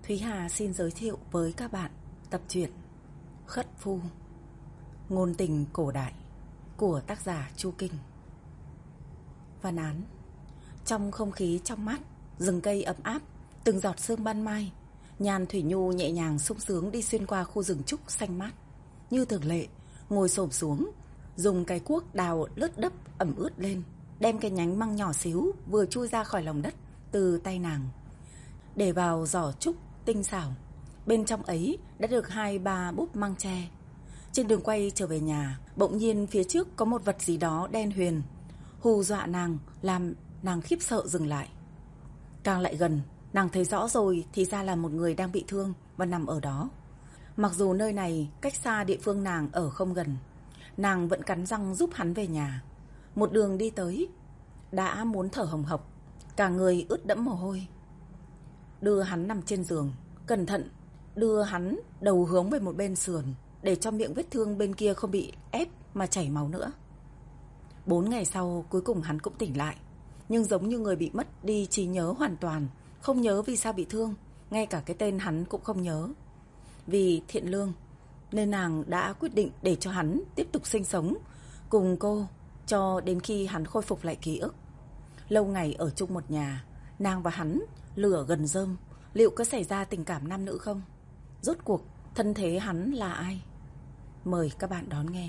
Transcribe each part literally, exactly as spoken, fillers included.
Thúy Hà xin giới thiệu với các bạn tập truyện Khất Phu, ngôn tình cổ đại của tác giả Chu Kinh. Văn án: trong không khí trong mát, rừng cây ấm áp, từng giọt sương ban mai, Nhan Thủy Nhu nhẹ nhàng sung sướng đi xuyên qua khu rừng trúc xanh mát. Như thường lệ, ngồi xổm xuống, dùng cái cuốc đào lớt đất ẩm ướt lên, đem cái nhánh măng nhỏ xíu vừa chui ra khỏi lòng đất từ tay nàng, để vào giỏ trúc tinh xảo. Bên trong ấy đã được hai ba búp măng tre. Trên đường quay trở về nhà, bỗng nhiên phía trước có một vật gì đó đen huyền, hù dọa nàng, làm nàng khiếp sợ dừng lại. Càng lại gần, nàng thấy rõ rồi, thì ra là một người đang bị thương và nằm ở đó. Mặc dù nơi này cách xa địa phương nàng ở không gần, nàng vẫn cắn răng giúp hắn về nhà. Một đường đi tới, đã muốn thở hồng hộc, cả người ướt đẫm mồ hôi. Đưa hắn nằm trên giường, cẩn thận đưa hắn đầu hướng về một bên sườn, để cho miệng vết thương bên kia không bị ép mà chảy máu nữa. Bốn ngày sau, cuối cùng hắn cũng tỉnh lại, nhưng giống như người bị mất đi trí nhớ hoàn toàn, không nhớ vì sao bị thương, ngay cả cái tên hắn cũng không nhớ. Vì thiện lương nên nàng đã quyết định để cho hắn tiếp tục sinh sống cùng cô cho đến khi hắn khôi phục lại ký ức. Lâu ngày ở chung một nhà, nàng và hắn lửa gần rơm, liệu có xảy ra tình cảm nam nữ không? Rốt cuộc thân thế hắn là ai? Mời các bạn đón nghe.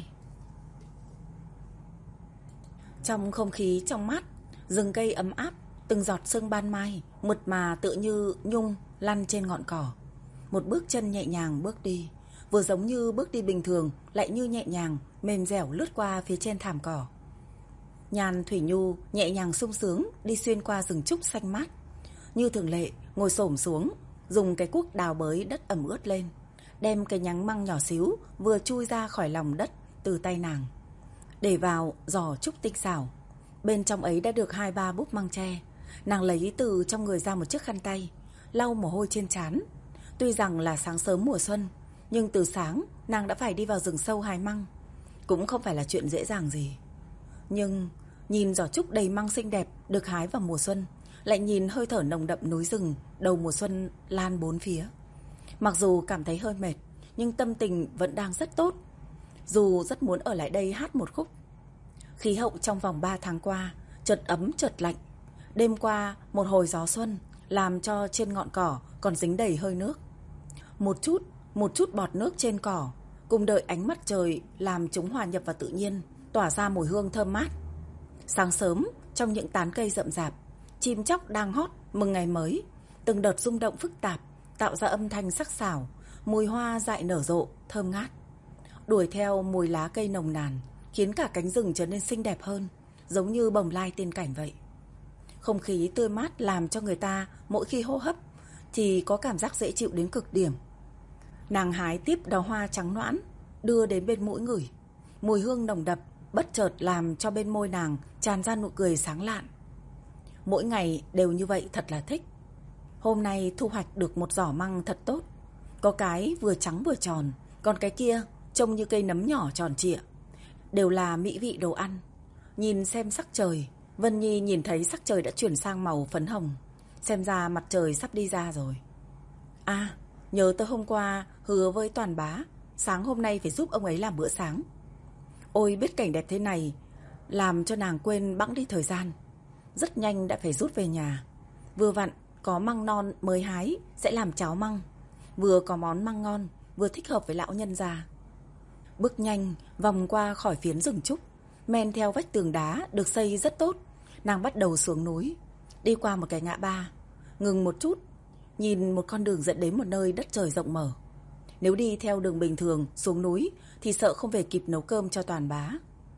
Trong không khí trong mát, rừng cây ấm áp, từng giọt sương ban mai mượt mà tựa như nhung lăn trên ngọn cỏ. Một bước chân nhẹ nhàng bước đi, vừa giống như bước đi bình thường, lại như nhẹ nhàng mềm dẻo lướt qua phía trên thảm cỏ. Nhan Thủy Nhu nhẹ nhàng sung sướng đi xuyên qua rừng trúc xanh mát. Như thường lệ, ngồi xổm xuống, dùng cái cuốc đào bới đất ẩm ướt lên, đem cái nhánh măng nhỏ xíu vừa chui ra khỏi lòng đất từ tay nàng, để vào giỏ trúc tinh xảo. Bên trong ấy đã được hai ba búp măng tre. Nàng lấy từ trong người ra một chiếc khăn tay, lau mồ hôi trên trán. Tuy rằng là sáng sớm mùa xuân, nhưng từ sáng nàng đã phải đi vào rừng sâu hái măng, cũng không phải là chuyện dễ dàng gì. Nhưng nhìn giỏ trúc đầy măng xinh đẹp được hái vào mùa xuân, lại nhìn hơi thở nồng đậm núi rừng đầu mùa xuân lan bốn phía, mặc dù cảm thấy hơi mệt, nhưng tâm tình vẫn đang rất tốt. Dù rất muốn ở lại đây hát một khúc. Khí hậu trong vòng ba tháng qua chợt ấm chợt lạnh. Đêm qua một hồi gió xuân làm cho trên ngọn cỏ còn dính đầy hơi nước. Một chút, một chút bọt nước trên cỏ cùng đợi ánh mặt trời làm chúng hòa nhập vào tự nhiên, tỏa ra mùi hương thơm mát. Sáng sớm, trong những tán cây rậm rạp, chim chóc đang hót mừng ngày mới. Từng đợt rung động phức tạp tạo ra âm thanh sắc sảo, mùi hoa dại nở rộ thơm ngát, đuổi theo mùi lá cây nồng nàn, khiến cả cánh rừng trở nên xinh đẹp hơn, giống như bồng lai tiên cảnh vậy. Không khí tươi mát làm cho người ta mỗi khi hô hấp thì có cảm giác dễ chịu đến cực điểm. Nàng hái tiếp đóa hoa trắng noãn, đưa đến bên mũi ngửi. Mùi hương nồng đậm bất chợt làm cho bên môi nàng tràn ra nụ cười sáng lạn. Mỗi ngày đều như vậy thật là thích. Hôm nay thu hoạch được một giỏ măng thật tốt. Có cái vừa trắng vừa tròn, còn cái kia trông như cây nấm nhỏ tròn trịa. Đều là mỹ vị đồ ăn. Nhìn xem sắc trời, Vân Nhi nhìn thấy sắc trời đã chuyển sang màu phấn hồng. Xem ra mặt trời sắp đi ra rồi. À, nhớ tới hôm qua hứa với Toàn bá, sáng hôm nay phải giúp ông ấy làm bữa sáng. Ôi, biết cảnh đẹp thế này làm cho nàng quên bẵng đi thời gian. Rất nhanh đã phải rút về nhà. Vừa vặn có măng non mới hái, sẽ làm cháo măng. Vừa có món măng ngon, vừa thích hợp với lão nhân già. Bước nhanh vòng qua khỏi phiến rừng trúc, men theo vách tường đá được xây rất tốt. Nàng bắt đầu xuống núi, đi qua một cái ngã ba, ngừng một chút, nhìn một con đường dẫn đến một nơi đất trời rộng mở. Nếu đi theo đường bình thường xuống núi thì sợ không về kịp nấu cơm cho Toàn bá.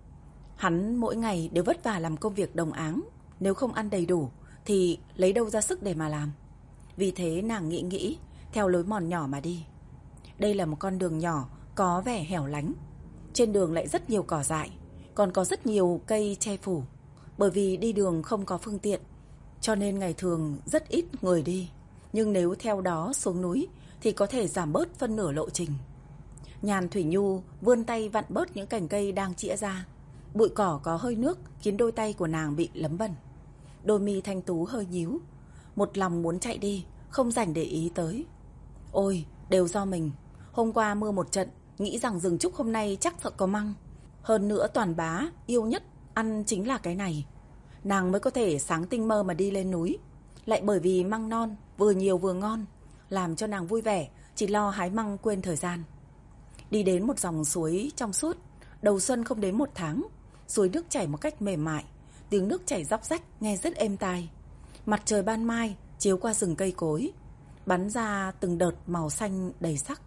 Hắn mỗi ngày đều vất vả làm công việc đồng áng, nếu không ăn đầy đủ thì lấy đâu ra sức để mà làm. Vì thế nàng nghĩ nghĩ, theo lối mòn nhỏ mà đi. Đây là một con đường nhỏ có vẻ hẻo lánh. Trên đường lại rất nhiều cỏ dại, còn có rất nhiều cây che phủ. Bởi vì đi đường không có phương tiện, cho nên ngày thường rất ít người đi. Nhưng nếu theo đó xuống núi thì có thể giảm bớt phân nửa lộ trình. Nhan Thủy Nhu vươn tay vặn bớt những cành cây đang chĩa ra. Bụi cỏ có hơi nước khiến đôi tay của nàng bị lấm bẩn. Đôi mi thanh tú hơi nhíu, một lòng muốn chạy đi, không rảnh để ý tới. Ôi, đều do mình. Hôm qua mưa một trận, nghĩ rằng rừng trúc hôm nay chắc sợ có măng. Hơn nữa Toàn bá yêu nhất ăn chính là cái này. Nàng mới có thể sáng tinh mơ mà đi lên núi. Lại bởi vì măng non vừa nhiều vừa ngon, làm cho nàng vui vẻ, chỉ lo hái măng quên thời gian. Đi đến một dòng suối trong suốt, đầu xuân không đến một tháng. Suối nước chảy một cách mềm mại, tiếng nước chảy róc rách nghe rất êm tai. Mặt trời ban mai chiếu qua rừng cây cối, bắn ra từng đợt màu xanh đầy sắc,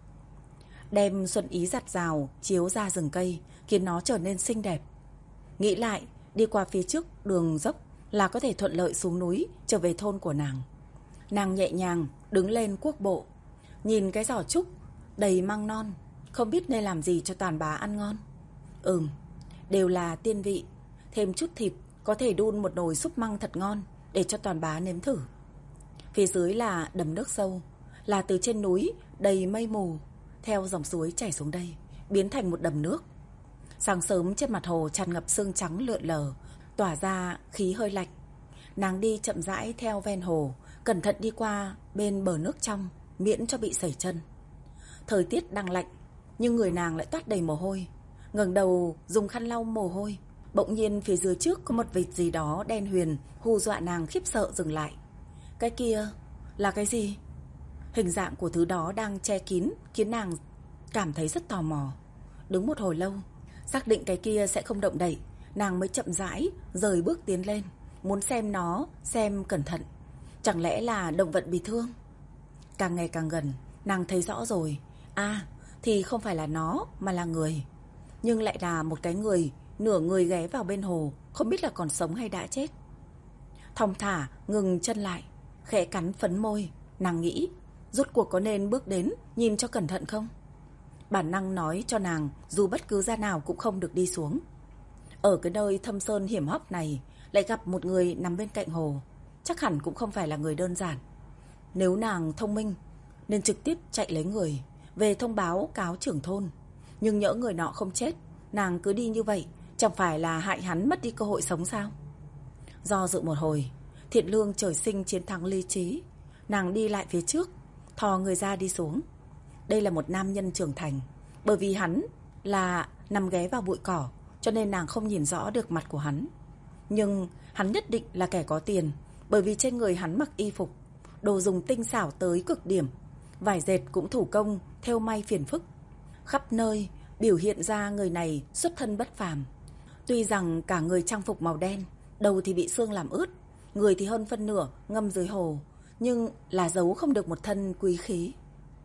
đem xuân ý giặt rào chiếu ra rừng cây, khiến nó trở nên xinh đẹp. Nghĩ lại, đi qua phía trước đường dốc là có thể thuận lợi xuống núi trở về thôn của nàng. Nàng nhẹ nhàng đứng lên cuốc bộ, nhìn cái giỏ trúc đầy măng non, không biết nên làm gì cho Toàn bá ăn ngon. Ừm, đều là tiên vị, thêm chút thịt có thể đun một nồi súp măng thật ngon để cho Toàn bá nếm thử. Phía dưới là đầm nước sâu, là từ trên núi đầy mây mù theo dòng suối chảy xuống đây, biến thành một đầm nước. Sáng sớm trên mặt hồ tràn ngập sương trắng lượn lờ, tỏa ra khí hơi lạnh. Nàng đi chậm rãi theo ven hồ, cẩn thận đi qua bên bờ nước trong, miễn cho bị sẩy chân. Thời tiết đang lạnh, nhưng người nàng lại toát đầy mồ hôi. Ngẩng đầu dùng khăn lau mồ hôi, bỗng nhiên phía dưới trước có một vệt gì đó đen huyền, hù dọa nàng khiếp sợ dừng lại. Cái kia là cái gì? Hình dạng của thứ đó đang che kín, khiến nàng cảm thấy rất tò mò. Đứng một hồi lâu, xác định cái kia sẽ không động đậy, nàng mới chậm rãi rời bước tiến lên, muốn xem nó, xem cẩn thận. Chẳng lẽ là động vật bị thương? Càng ngày càng gần, nàng thấy rõ rồi. À, thì không phải là nó mà là người. Nhưng lại là một cái người, nửa người ghé vào bên hồ, không biết là còn sống hay đã chết. Thong thả ngừng chân lại, khẽ cắn phấn môi. Nàng nghĩ, rốt cuộc có nên bước đến nhìn cho cẩn thận không? Bản năng nói cho nàng dù bất cứ ra nào cũng không được đi xuống. Ở cái nơi thâm sơn hiểm hóc này lại gặp một người nằm bên cạnh hồ, chắc hẳn cũng không phải là người đơn giản. Nếu nàng thông minh nên trực tiếp chạy lấy người, về thông báo cáo trưởng thôn. Nhưng nhỡ người nọ không chết, nàng cứ đi như vậy, chẳng phải là hại hắn mất đi cơ hội sống sao? Do dự một hồi, thiện lương trời sinh chiến thắng lý trí. Nàng đi lại phía trước, thò người ra đi xuống. Đây là một nam nhân trưởng thành. Bởi vì hắn là nằm ghé vào bụi cỏ, cho nên nàng không nhìn rõ được mặt của hắn. Nhưng hắn nhất định là kẻ có tiền, bởi vì trên người hắn mặc y phục, đồ dùng tinh xảo tới cực điểm, vải dệt cũng thủ công, thêu may phiền phức. Khắp nơi biểu hiện ra người này xuất thân bất phàm. Tuy rằng cả người trang phục màu đen, đầu thì bị sương làm ướt, người thì hơn phân nửa ngâm dưới hồ, nhưng là giấu không được một thân quý khí.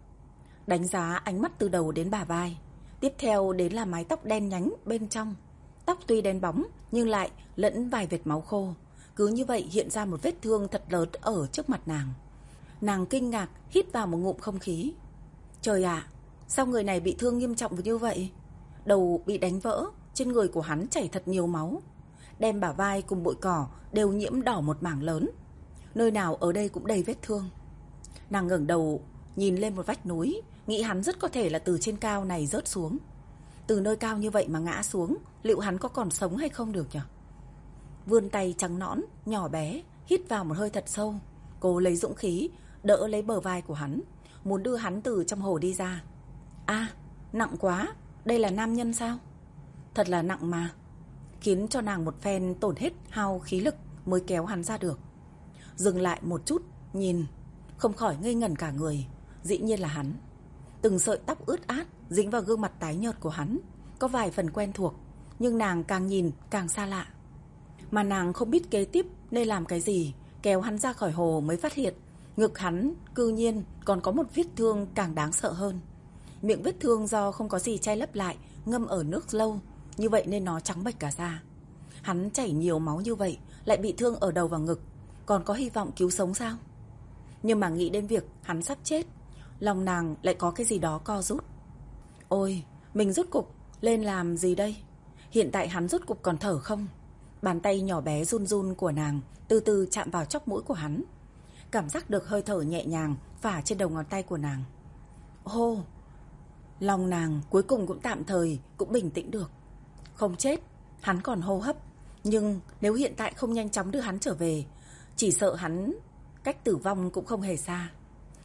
Đánh giá ánh mắt từ đầu đến bả vai, tiếp theo đến là mái tóc đen nhánh bên trong. Tóc tuy đen bóng nhưng lại lẫn vài vệt máu khô. Cứ như vậy hiện ra một vết thương thật lớn ở trước mặt nàng. Nàng kinh ngạc hít vào một ngụm không khí. Trời ạ, sao người này bị thương nghiêm trọng như vậy? Đầu bị đánh vỡ, trên người của hắn chảy thật nhiều máu, đem bả vai cùng bụi cỏ đều nhiễm đỏ một mảng lớn. Nơi nào ở đây cũng đầy vết thương. Nàng ngẩng đầu nhìn lên một vách núi, nghĩ hắn rất có thể là từ trên cao này rớt xuống. Từ nơi cao như vậy mà ngã xuống, liệu hắn có còn sống hay không được nhỉ? Vươn tay trắng nõn, nhỏ bé, hít vào một hơi thật sâu, cố lấy dũng khí, đỡ lấy bờ vai của hắn, muốn đưa hắn từ trong hồ đi ra. À, nặng quá, đây là nam nhân sao? Thật là nặng mà. Khiến cho nàng một phen tổn hết hao khí lực mới kéo hắn ra được. Dừng lại một chút, nhìn, không khỏi ngây ngẩn cả người. Dĩ nhiên là hắn. Từng sợi tóc ướt át dính vào gương mặt tái nhợt của hắn, có vài phần quen thuộc, nhưng nàng càng nhìn càng xa lạ. Mà nàng không biết kế tiếp nên làm cái gì, kéo hắn ra khỏi hồ mới phát hiện ngực hắn cư nhiên còn có một vết thương càng đáng sợ hơn. Miệng vết thương do không có gì che lấp lại, ngâm ở nước lâu, như vậy nên nó trắng bệch cả da. Hắn chảy nhiều máu như vậy, lại bị thương ở đầu và ngực, còn có hy vọng cứu sống sao? Nhưng mà nghĩ đến việc hắn sắp chết, lòng nàng lại có cái gì đó co rút. Ôi, mình rốt cục lên làm gì đây? Hiện tại hắn rốt cục còn thở không? Bàn tay nhỏ bé run run của nàng từ từ chạm vào chóp mũi của hắn, cảm giác được hơi thở nhẹ nhàng phả trên đầu ngón tay của nàng. Hô! Lòng nàng cuối cùng cũng tạm thời cũng bình tĩnh được. Không chết, hắn còn hô hấp, nhưng nếu hiện tại không nhanh chóng đưa hắn trở về, chỉ sợ hắn cách tử vong cũng không hề xa.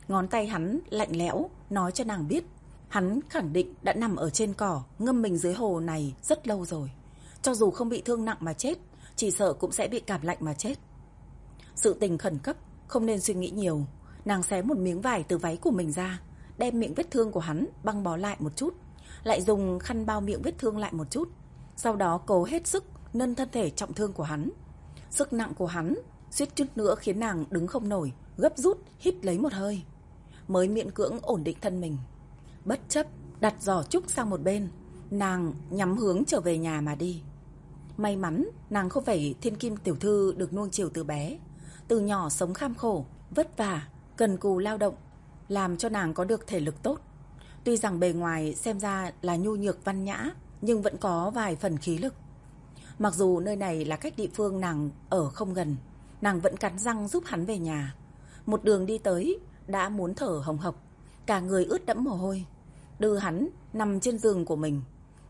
Ngón tay hắn lạnh lẽo nói cho nàng biết hắn khẳng định đã nằm ở trên cỏ ngâm mình dưới hồ này rất lâu rồi. Cho dù không bị thương nặng mà chết, chỉ sợ cũng sẽ bị cảm lạnh mà chết. Sự tình khẩn cấp, không nên suy nghĩ nhiều. Nàng xé một miếng vải từ váy của mình ra, đem miệng vết thương của hắn băng bó lại một chút, lại dùng khăn bao miệng vết thương lại một chút. Sau đó cố hết sức nâng thân thể trọng thương của hắn. Sức nặng của hắn suýt chút nữa khiến nàng đứng không nổi, gấp rút hít lấy một hơi, mới miễn cưỡng ổn định thân mình. Bất chấp đặt giỏ trúc sang một bên, nàng nhắm hướng trở về nhà mà đi. May mắn nàng không phải thiên kim tiểu thư được nuông chiều từ bé, từ nhỏ sống kham khổ, vất vả, cần cù lao động, làm cho nàng có được thể lực tốt. Tuy rằng bề ngoài xem ra là nhu nhược văn nhã, nhưng vẫn có vài phần khí lực. Mặc dù nơi này là cách địa phương nàng ở không gần, nàng vẫn cắn răng giúp hắn về nhà. Một đường đi tới đã muốn thở hồng hộc, cả người ướt đẫm mồ hôi, đưa hắn nằm trên giường của mình.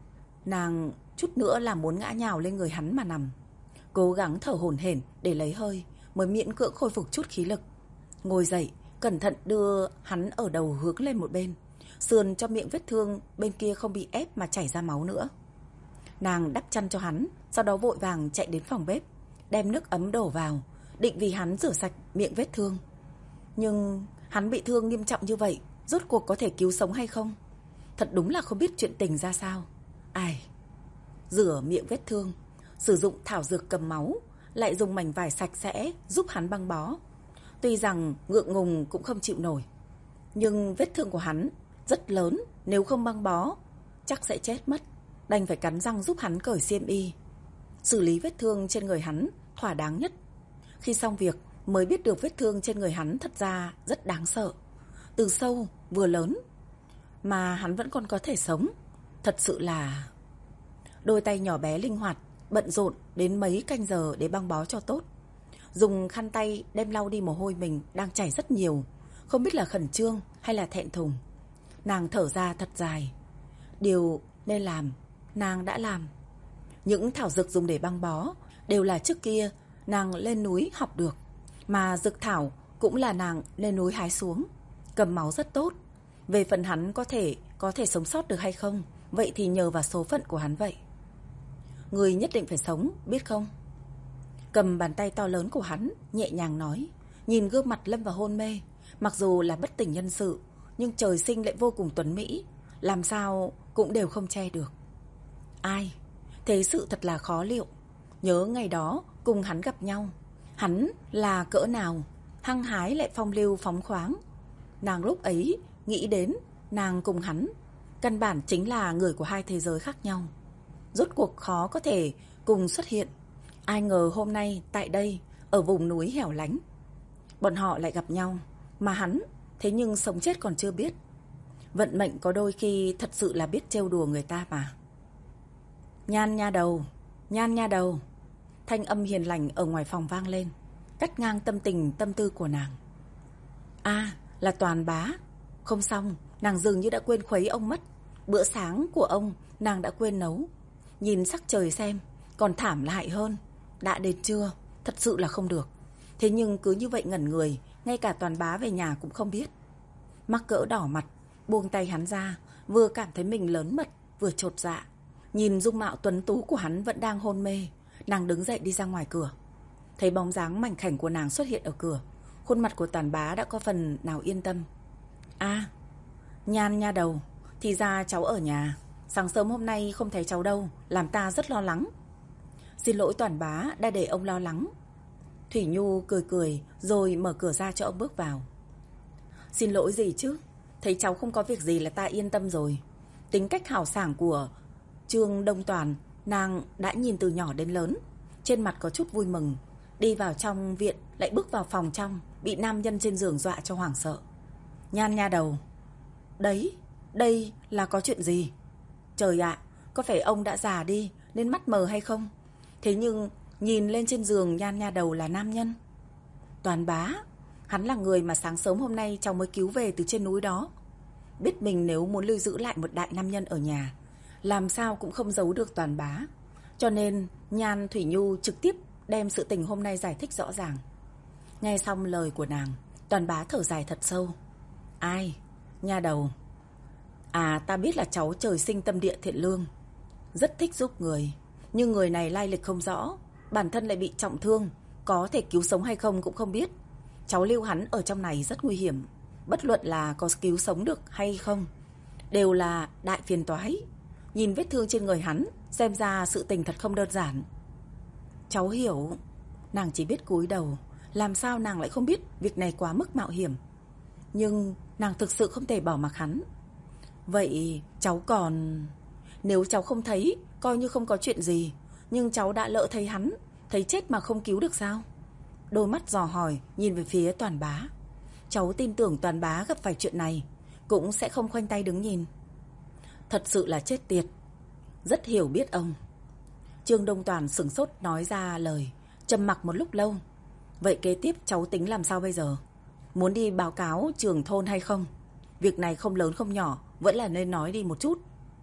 Nàng chút nữa là muốn ngã nhào lên người hắn mà nằm, cố gắng thở hổn hển để lấy hơi, mới miễn cưỡng khôi phục chút khí lực. Ngồi dậy, cẩn thận đưa hắn ở đầu hướng lên một bên, sườn cho miệng vết thương bên kia không bị ép mà chảy ra máu nữa. Nàng đắp chăn cho hắn, sau đó vội vàng chạy đến phòng bếp, đem nước ấm đổ vào, định vì hắn rửa sạch miệng vết thương. Nhưng hắn bị thương nghiêm trọng như vậy, rốt cuộc có thể cứu sống hay không? Thật đúng là không biết chuyện tình ra sao. Ai? Rửa miệng vết thương, sử dụng thảo dược cầm máu, lại dùng mảnh vải sạch sẽ giúp hắn băng bó. Tuy rằng ngượng ngùng cũng không chịu nổi, nhưng vết thương của hắn rất lớn, nếu không băng bó chắc sẽ chết mất. Đành phải cắn răng giúp hắn cởi xiêm y, xử lý vết thương trên người hắn thỏa đáng nhất. Khi xong việc mới biết được vết thương trên người hắn thật ra rất đáng sợ, từ sâu vừa lớn mà hắn vẫn còn có thể sống. Thật sự là... Đôi tay nhỏ bé linh hoạt, bận rộn đến mấy canh giờ để băng bó cho tốt. Dùng khăn tay đem lau đi mồ hôi mình đang chảy rất nhiều, không biết là khẩn trương hay là thẹn thùng. Nàng thở ra thật dài. Điều nên làm, nàng đã làm. Những thảo dược dùng để băng bó đều là trước kia nàng lên núi học được, mà dược thảo cũng là nàng lên núi hái xuống. Cầm máu rất tốt. Về phần hắn có thể có thể sống sót được hay không, vậy thì nhờ vào số phận của hắn vậy. Người nhất định phải sống, biết không? Cầm bàn tay to lớn của hắn, nhẹ nhàng nói, nhìn gương mặt lâm vào hôn mê. Mặc dù là bất tỉnh nhân sự, nhưng trời sinh lại vô cùng tuấn mỹ, làm sao cũng đều không che được. Ai? Thế sự thật là khó liệu. Nhớ ngày đó cùng hắn gặp nhau, hắn là cỡ nào hăng hái lại phong lưu phóng khoáng. Nàng lúc ấy nghĩ đến nàng cùng hắn căn bản chính là người của hai thế giới khác nhau, rốt cuộc khó có thể cùng xuất hiện. Ai ngờ hôm nay tại đây, ở vùng núi hẻo lánh, bọn họ lại gặp nhau, mà hắn thế nhưng sống chết còn chưa biết. Vận mệnh có đôi khi thật sự là biết trêu đùa người ta mà. Nhan nha đầu, Nhan nha đầu. Thanh âm hiền lành ở ngoài phòng vang lên, cắt ngang tâm tình tâm tư của nàng. À, là Toàn bá. Không xong, nàng dường như đã quên khuấy ông mất. Bữa sáng của ông nàng đã quên nấu. Nhìn sắc trời xem, còn thảm lại hơn. Đã đến trưa, thật sự là không được. Thế nhưng cứ như vậy ngẩn người, ngay cả Toàn bá về nhà cũng không biết. Mắc cỡ đỏ mặt, buông tay hắn ra, vừa cảm thấy mình lớn mật, vừa chột dạ. Nhìn dung mạo tuấn tú của hắn vẫn đang hôn mê, nàng đứng dậy đi ra ngoài cửa. Thấy bóng dáng mảnh khảnh của nàng xuất hiện ở cửa, khuôn mặt của Toàn bá đã có phần nào yên tâm. À, Nhan nha đầu, thì ra cháu ở nhà. Sáng sớm hôm nay không thấy cháu đâu, làm ta rất lo lắng. Xin lỗi Toàn bá đã để ông lo lắng. Thủy Nhu cười cười rồi mở cửa ra cho ông bước vào. Xin lỗi gì chứ, thấy cháu không có việc gì là ta yên tâm rồi. Tính cách hào sảng của Trương Đông Toàn nàng đã nhìn từ nhỏ đến lớn, trên mặt có chút vui mừng. Đi vào trong viện lại bước vào phòng trong, bị nam nhân trên giường dọa cho hoảng sợ. Nhan nha đầu, đấy, đây là có chuyện gì? Trời ạ, có phải ông đã già đi nên mắt mờ hay không? Thế nhưng nhìn lên trên giường Nhan nha đầu là nam nhân. Toàn bá, hắn là người mà sáng sớm hôm nay cháu mới cứu về từ trên núi đó. Biết mình nếu muốn lưu giữ lại một đại nam nhân ở nhà, làm sao cũng không giấu được Toàn bá. Cho nên Nhan Thủy Nhu trực tiếp đem sự tình hôm nay giải thích rõ ràng. Nghe xong lời của nàng, Toàn bá thở dài thật sâu. Ai? Nha đầu. À, ta biết là cháu trời sinh tâm địa thiện lương, rất thích giúp người. Nhưng người này lai lịch không rõ, bản thân lại bị trọng thương, có thể cứu sống hay không cũng không biết. Cháu lưu hắn ở trong này rất nguy hiểm. Bất luận là có cứu sống được hay không, đều là đại phiền toái. Nhìn vết thương trên người hắn, xem ra sự tình thật không đơn giản. Cháu hiểu. Nàng chỉ biết cúi đầu. Làm sao nàng lại không biết việc này quá mức mạo hiểm. Nhưng nàng thực sự không thể bỏ mặc hắn. Vậy cháu còn... Nếu cháu không thấy, coi như không có chuyện gì. Nhưng cháu đã lỡ thấy hắn, thấy chết mà không cứu được sao? Đôi mắt dò hỏi nhìn về phía Toàn Bá. Cháu tin tưởng Toàn Bá gặp phải chuyện này cũng sẽ không khoanh tay đứng nhìn. Thật sự là chết tiệt. Rất hiểu biết ông. Trương Đông Toàn sửng sốt nói ra lời, trầm mặc một lúc lâu. Vậy kế tiếp cháu tính làm sao bây giờ? Muốn đi báo cáo trưởng thôn hay không? Việc này không lớn không nhỏ, vẫn là nên nói đi một chút.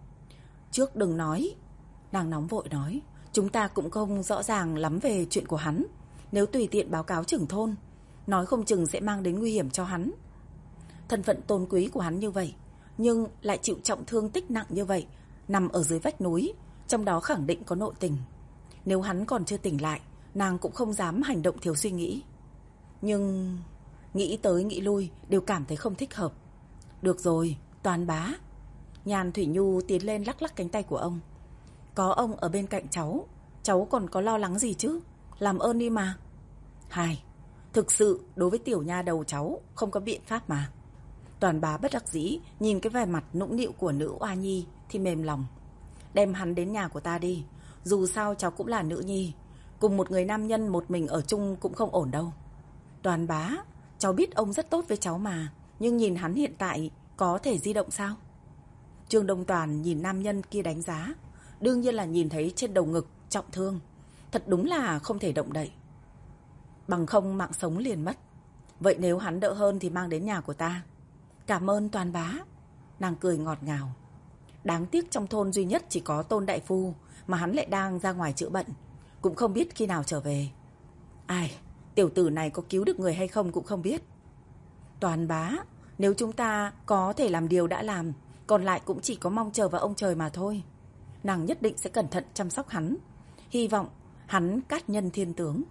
Trước đừng nói. Nàng nóng vội nói. Chúng ta cũng không rõ ràng lắm về chuyện của hắn. Nếu tùy tiện báo cáo trưởng thôn, nói không chừng sẽ mang đến nguy hiểm cho hắn. Thân phận tôn quý của hắn như vậy, nhưng lại chịu trọng thương tích nặng như vậy, nằm ở dưới vách núi, trong đó khẳng định có nội tình. Nếu hắn còn chưa tỉnh lại, nàng cũng không dám hành động thiếu suy nghĩ. Nhưng nghĩ tới nghĩ lui đều cảm thấy không thích hợp. Được rồi, Toàn Bá. Nhàn Thủy Nhu tiến lên lắc lắc cánh tay của ông. Có ông ở bên cạnh cháu, cháu còn có lo lắng gì chứ? Làm ơn đi mà. Hai, thực sự đối với tiểu nha đầu cháu không có biện pháp mà. Toàn Bá bất đắc dĩ nhìn cái vẻ mặt nũng nịu của nữ oa nhi thì mềm lòng. Đem hắn đến nhà của ta đi. Dù sao cháu cũng là nữ nhi, cùng một người nam nhân một mình ở chung cũng không ổn đâu. Toàn Bá, cháu biết ông rất tốt với cháu mà, nhưng nhìn hắn hiện tại có thể di động sao? Trương Đông Toàn nhìn nam nhân kia đánh giá. Đương nhiên là nhìn thấy trên đầu ngực trọng thương, thật đúng là không thể động đậy. Bằng không mạng sống liền mất. Vậy nếu hắn đỡ hơn thì mang đến nhà của ta. Cảm ơn Toàn Bá. Nàng cười ngọt ngào. Đáng tiếc trong thôn duy nhất chỉ có Tôn đại phu, mà hắn lại đang ra ngoài chữa bệnh, cũng không biết khi nào trở về. Ai, tiểu tử này có cứu được người hay không cũng không biết. Toàn Bá, nếu chúng ta có thể làm điều đã làm, còn lại cũng chỉ có mong chờ vào ông trời mà thôi. Nàng nhất định sẽ cẩn thận chăm sóc hắn, hy vọng hắn cát nhân thiên tướng.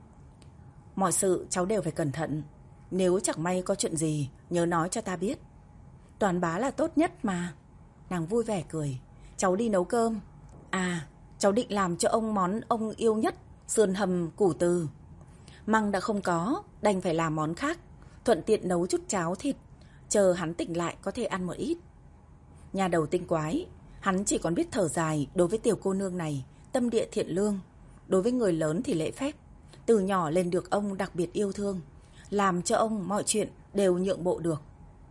Mọi sự cháu đều phải cẩn thận. Nếu chẳng may có chuyện gì, nhớ nói cho ta biết. Toàn Bá là tốt nhất mà. Nàng vui vẻ cười. Cháu đi nấu cơm. À, cháu định làm cho ông món ông yêu nhất, sườn hầm củ từ. Măng đã không có, đành phải làm món khác, thuận tiện nấu chút cháo thịt, chờ hắn tỉnh lại có thể ăn một ít. Nhà đầu tinh quái, hắn chỉ còn biết thở dài. Đối với tiểu cô nương này, tâm địa thiện lương, đối với người lớn thì lễ phép. Từ nhỏ lên được ông đặc biệt yêu thương, làm cho ông mọi chuyện đều nhượng bộ được.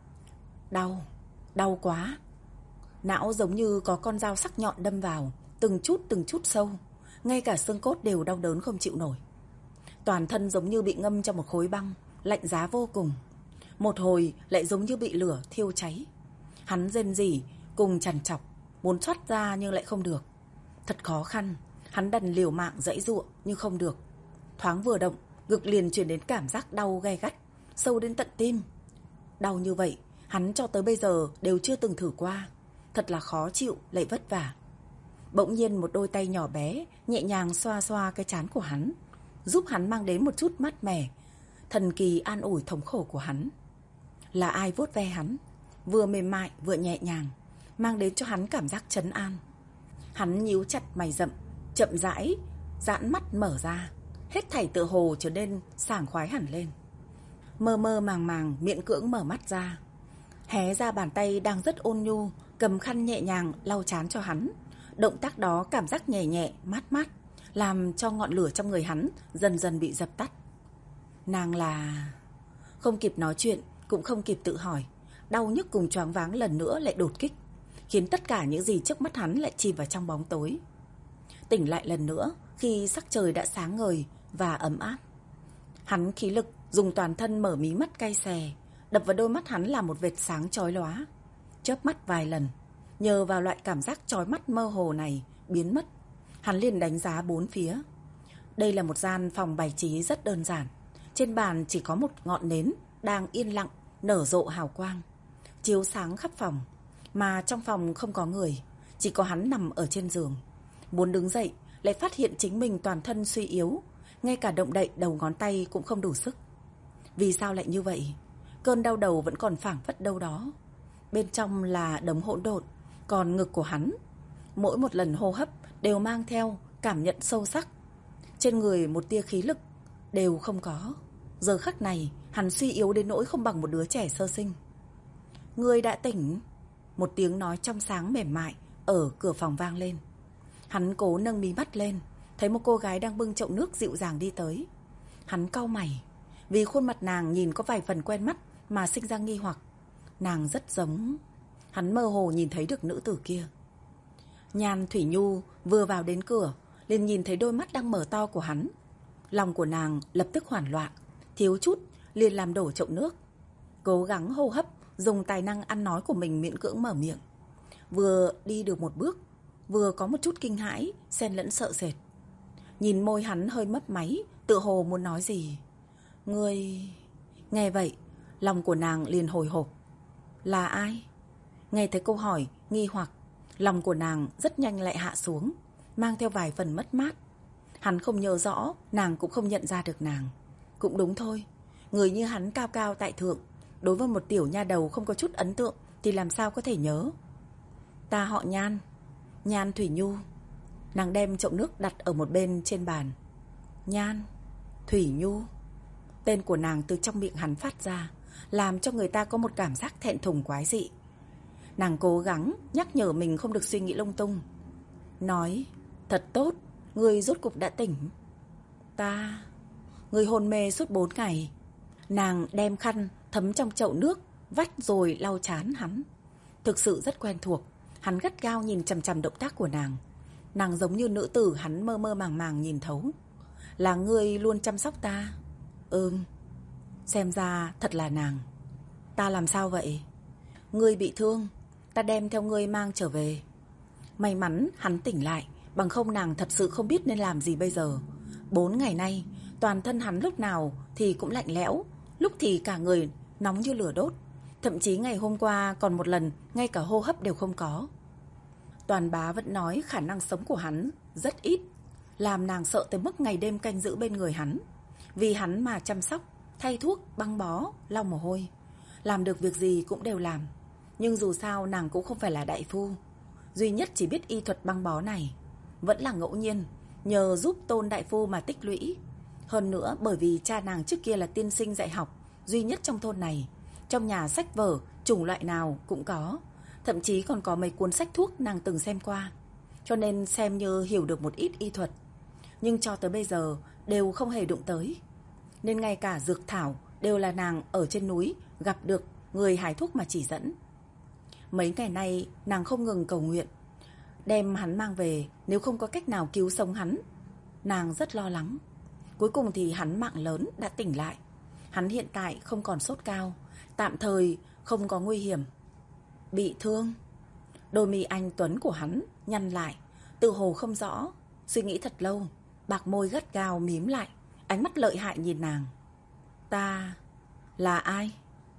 Đau, đau quá. Não giống như có con dao sắc nhọn đâm vào, từng chút từng chút sâu, ngay cả xương cốt đều đau đớn không chịu nổi. Toàn thân giống như bị ngâm trong một khối băng, lạnh giá vô cùng. Một hồi lại giống như bị lửa thiêu cháy. Hắn rên rỉ cùng trằn trọc, muốn thoát ra nhưng lại không được. Thật khó khăn, hắn đành liều mạng giãy giụa nhưng không được. Thoáng vừa động, ngực liền truyền đến cảm giác đau gay gắt, sâu đến tận tim. Đau như vậy, hắn cho tới bây giờ đều chưa từng thử qua. Thật là khó chịu, lại vất vả. Bỗng nhiên một đôi tay nhỏ bé nhẹ nhàng xoa xoa cái trán của hắn, giúp hắn mang đến một chút mát mẻ, thần kỳ an ủi thống khổ của hắn. Là ai vuốt ve hắn, vừa mềm mại vừa nhẹ nhàng, mang đến cho hắn cảm giác trấn an. Hắn nhíu chặt mày rậm, chậm rãi giãn mắt mở ra, hết thảy tựa hồ trở nên sảng khoái hẳn lên. Mơ mơ màng màng miễn cưỡng mở mắt ra, hé ra bàn tay đang rất ôn nhu, cầm khăn nhẹ nhàng lau trán cho hắn. Động tác đó cảm giác nhẹ nhẹ, mát mát, làm cho ngọn lửa trong người hắn dần dần bị dập tắt. Nàng là... Không kịp nói chuyện, cũng không kịp tự hỏi, đau nhức cùng choáng váng lần nữa lại đột kích, khiến tất cả những gì trước mắt hắn lại chìm vào trong bóng tối. Tỉnh lại lần nữa khi sắc trời đã sáng ngời và ấm áp. Hắn khí lực dùng toàn thân mở mí mắt cay xè, đập vào đôi mắt hắn là một vệt sáng chói lóa. Chớp mắt vài lần, nhờ vào loại cảm giác chói mắt mơ hồ này biến mất, hắn liền đánh giá bốn phía. Đây là một gian phòng bày trí rất đơn giản. Trên bàn chỉ có một ngọn nến đang yên lặng nở rộ hào quang. chiếu sáng khắp phòng. Mà trong phòng không có người, chỉ có hắn nằm ở trên giường. Muốn đứng dậy, lại phát hiện chính mình toàn thân suy yếu, ngay cả động đậy đầu ngón tay cũng không đủ sức. Vì sao lại như vậy? Cơn đau đầu vẫn còn phảng phất đâu đó. Bên trong là đống hỗn độn, còn ngực của hắn, mỗi một lần hô hấp đều mang theo cảm nhận sâu sắc. Trên người một tia khí lực đều không có. Giờ khắc này, hắn suy yếu đến nỗi không bằng một đứa trẻ sơ sinh. Ngươi đã tỉnh. Một tiếng nói trong sáng mềm mại ở cửa phòng vang lên. Hắn cố nâng mí mắt lên, thấy một cô gái đang bưng chậu nước dịu dàng đi tới. Hắn cau mày, vì khuôn mặt nàng nhìn có vài phần quen mắt mà sinh ra nghi hoặc. Nàng rất giống... Hắn mơ hồ nhìn thấy được nữ tử kia. Nhan Thủy Nhu vừa vào đến cửa, liền nhìn thấy đôi mắt đang mở to của hắn. Lòng của nàng lập tức hoảng loạn, thiếu chút liền làm đổ chậu nước. Cố gắng hô hấp, dùng tài năng ăn nói của mình miễn cưỡng mở miệng. Vừa đi được một bước, vừa có một chút kinh hãi, xen lẫn sợ sệt. Nhìn môi hắn hơi mấp máy, tựa hồ muốn nói gì. Ngươi... Nghe vậy, lòng của nàng liền hồi hộp. Là ai? Nghe thấy câu hỏi, nghi hoặc, lòng của nàng rất nhanh lại hạ xuống, mang theo vài phần mất mát. Hắn không nhớ rõ, nàng cũng không nhận ra được nàng. Cũng đúng thôi, người như hắn cao cao tại thượng, đối với một tiểu nha đầu không có chút ấn tượng thì làm sao có thể nhớ. Ta họ Nhan, Nhan Thủy Nhu. Nàng đem chậu nước đặt ở một bên trên bàn. Nhan Thủy Nhu. Tên của nàng từ trong miệng hắn phát ra, làm cho người ta có một cảm giác thẹn thùng quái dị. Nàng cố gắng nhắc nhở mình không được suy nghĩ lung tung. Nói, thật tốt, ngươi rốt cục đã tỉnh. Ta... Ngươi hôn mê suốt bốn ngày. Nàng đem khăn thấm trong chậu nước, vắt rồi lau chán hắn. Thực sự rất quen thuộc. Hắn gắt gao nhìn chằm chằm động tác của nàng. Nàng giống như nữ tử hắn mơ mơ màng màng nhìn thấu. Là ngươi luôn chăm sóc ta. Ừm. Xem ra thật là nàng. Ta làm sao vậy? Ngươi bị thương, ta đem theo ngươi mang trở về. May mắn hắn tỉnh lại, bằng không nàng thật sự không biết nên làm gì bây giờ. Bốn ngày nay, toàn thân hắn lúc nào thì cũng lạnh lẽo, lúc thì cả người nóng như lửa đốt. Thậm chí ngày hôm qua còn một lần ngay cả hô hấp đều không có. Toàn bá vẫn nói khả năng sống của hắn rất ít, làm nàng sợ tới mức ngày đêm canh giữ bên người hắn. Vì hắn mà chăm sóc, thay thuốc, băng bó, lau mồ hôi. Làm được việc gì cũng đều làm. Nhưng dù sao nàng cũng không phải là đại phu, duy nhất chỉ biết y thuật băng bó này. Vẫn là ngẫu nhiên, nhờ giúp Tôn đại phu mà tích lũy. Hơn nữa bởi vì cha nàng trước kia là tiên sinh dạy học duy nhất trong thôn này. Trong nhà sách vở, chủng loại nào cũng có. Thậm chí còn có mấy cuốn sách thuốc nàng từng xem qua. Cho nên xem như hiểu được một ít y thuật. Nhưng cho tới bây giờ đều không hề đụng tới. Nên ngay cả dược thảo đều là nàng ở trên núi gặp được người hái thuốc mà chỉ dẫn. Mấy ngày nay nàng không ngừng cầu nguyện, đem hắn mang về nếu không có cách nào cứu sống hắn. Nàng rất lo lắng. Cuối cùng thì hắn mạng lớn đã tỉnh lại. Hắn hiện tại không còn sốt cao, tạm thời không có nguy hiểm. Bị thương. Đôi mi anh tuấn của hắn nhăn lại, tự hồ không rõ. Suy nghĩ thật lâu, bạc môi gắt gao mím lại, ánh mắt lợi hại nhìn nàng. Ta là ai?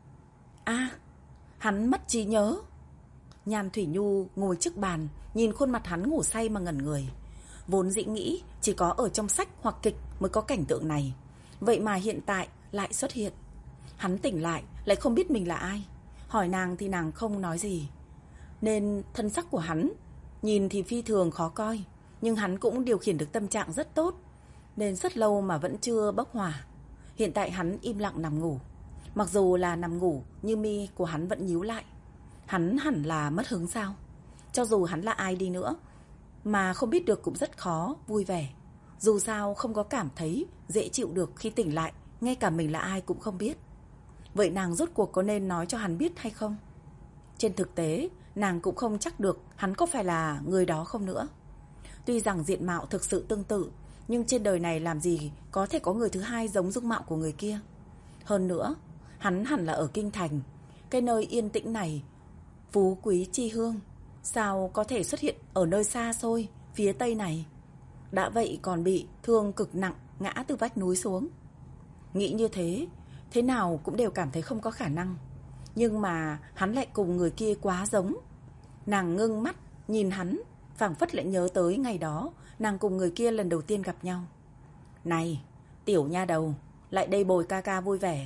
À, hắn mất trí nhớ. Nhan Thủy Nhu ngồi trước bàn, nhìn khuôn mặt hắn ngủ say mà ngẩn người. Vốn dĩ nghĩ chỉ có ở trong sách hoặc kịch mới có cảnh tượng này, vậy mà hiện tại lại xuất hiện. Hắn tỉnh lại lại không biết mình là ai. Hỏi nàng thì nàng không nói gì. Nên thân sắc của hắn nhìn thì phi thường khó coi, nhưng hắn cũng điều khiển được tâm trạng rất tốt, nên rất lâu mà vẫn chưa bốc hỏa. Hiện tại hắn im lặng nằm ngủ. Mặc dù là nằm ngủ, nhưng mi của hắn vẫn nhíu lại. Hắn hẳn là mất hứng sao? Cho dù hắn là ai đi nữa, mà không biết được cũng rất khó vui vẻ. Dù sao không có cảm thấy dễ chịu được khi tỉnh lại, ngay cả mình là ai cũng không biết. Vậy nàng rốt cuộc có nên nói cho hắn biết hay không? Trên thực tế, nàng cũng không chắc được hắn có phải là người đó không nữa. Tuy rằng diện mạo thực sự tương tự, nhưng trên đời này làm gì có thể có người thứ hai giống dung mạo của người kia. Hơn nữa, hắn hẳn là ở Kinh Thành, cái nơi yên tĩnh này, phú quý chi hương, sao có thể xuất hiện ở nơi xa xôi phía tây này. Đã vậy còn bị thương cực nặng, ngã từ vách núi xuống. Nghĩ như thế, thế nào cũng đều cảm thấy không có khả năng. Nhưng mà hắn lại cùng người kia quá giống. Nàng ngưng mắt nhìn hắn, phảng phất lại nhớ tới ngày đó nàng cùng người kia lần đầu tiên gặp nhau. Này, tiểu nha đầu, lại đây bồi ca ca vui vẻ.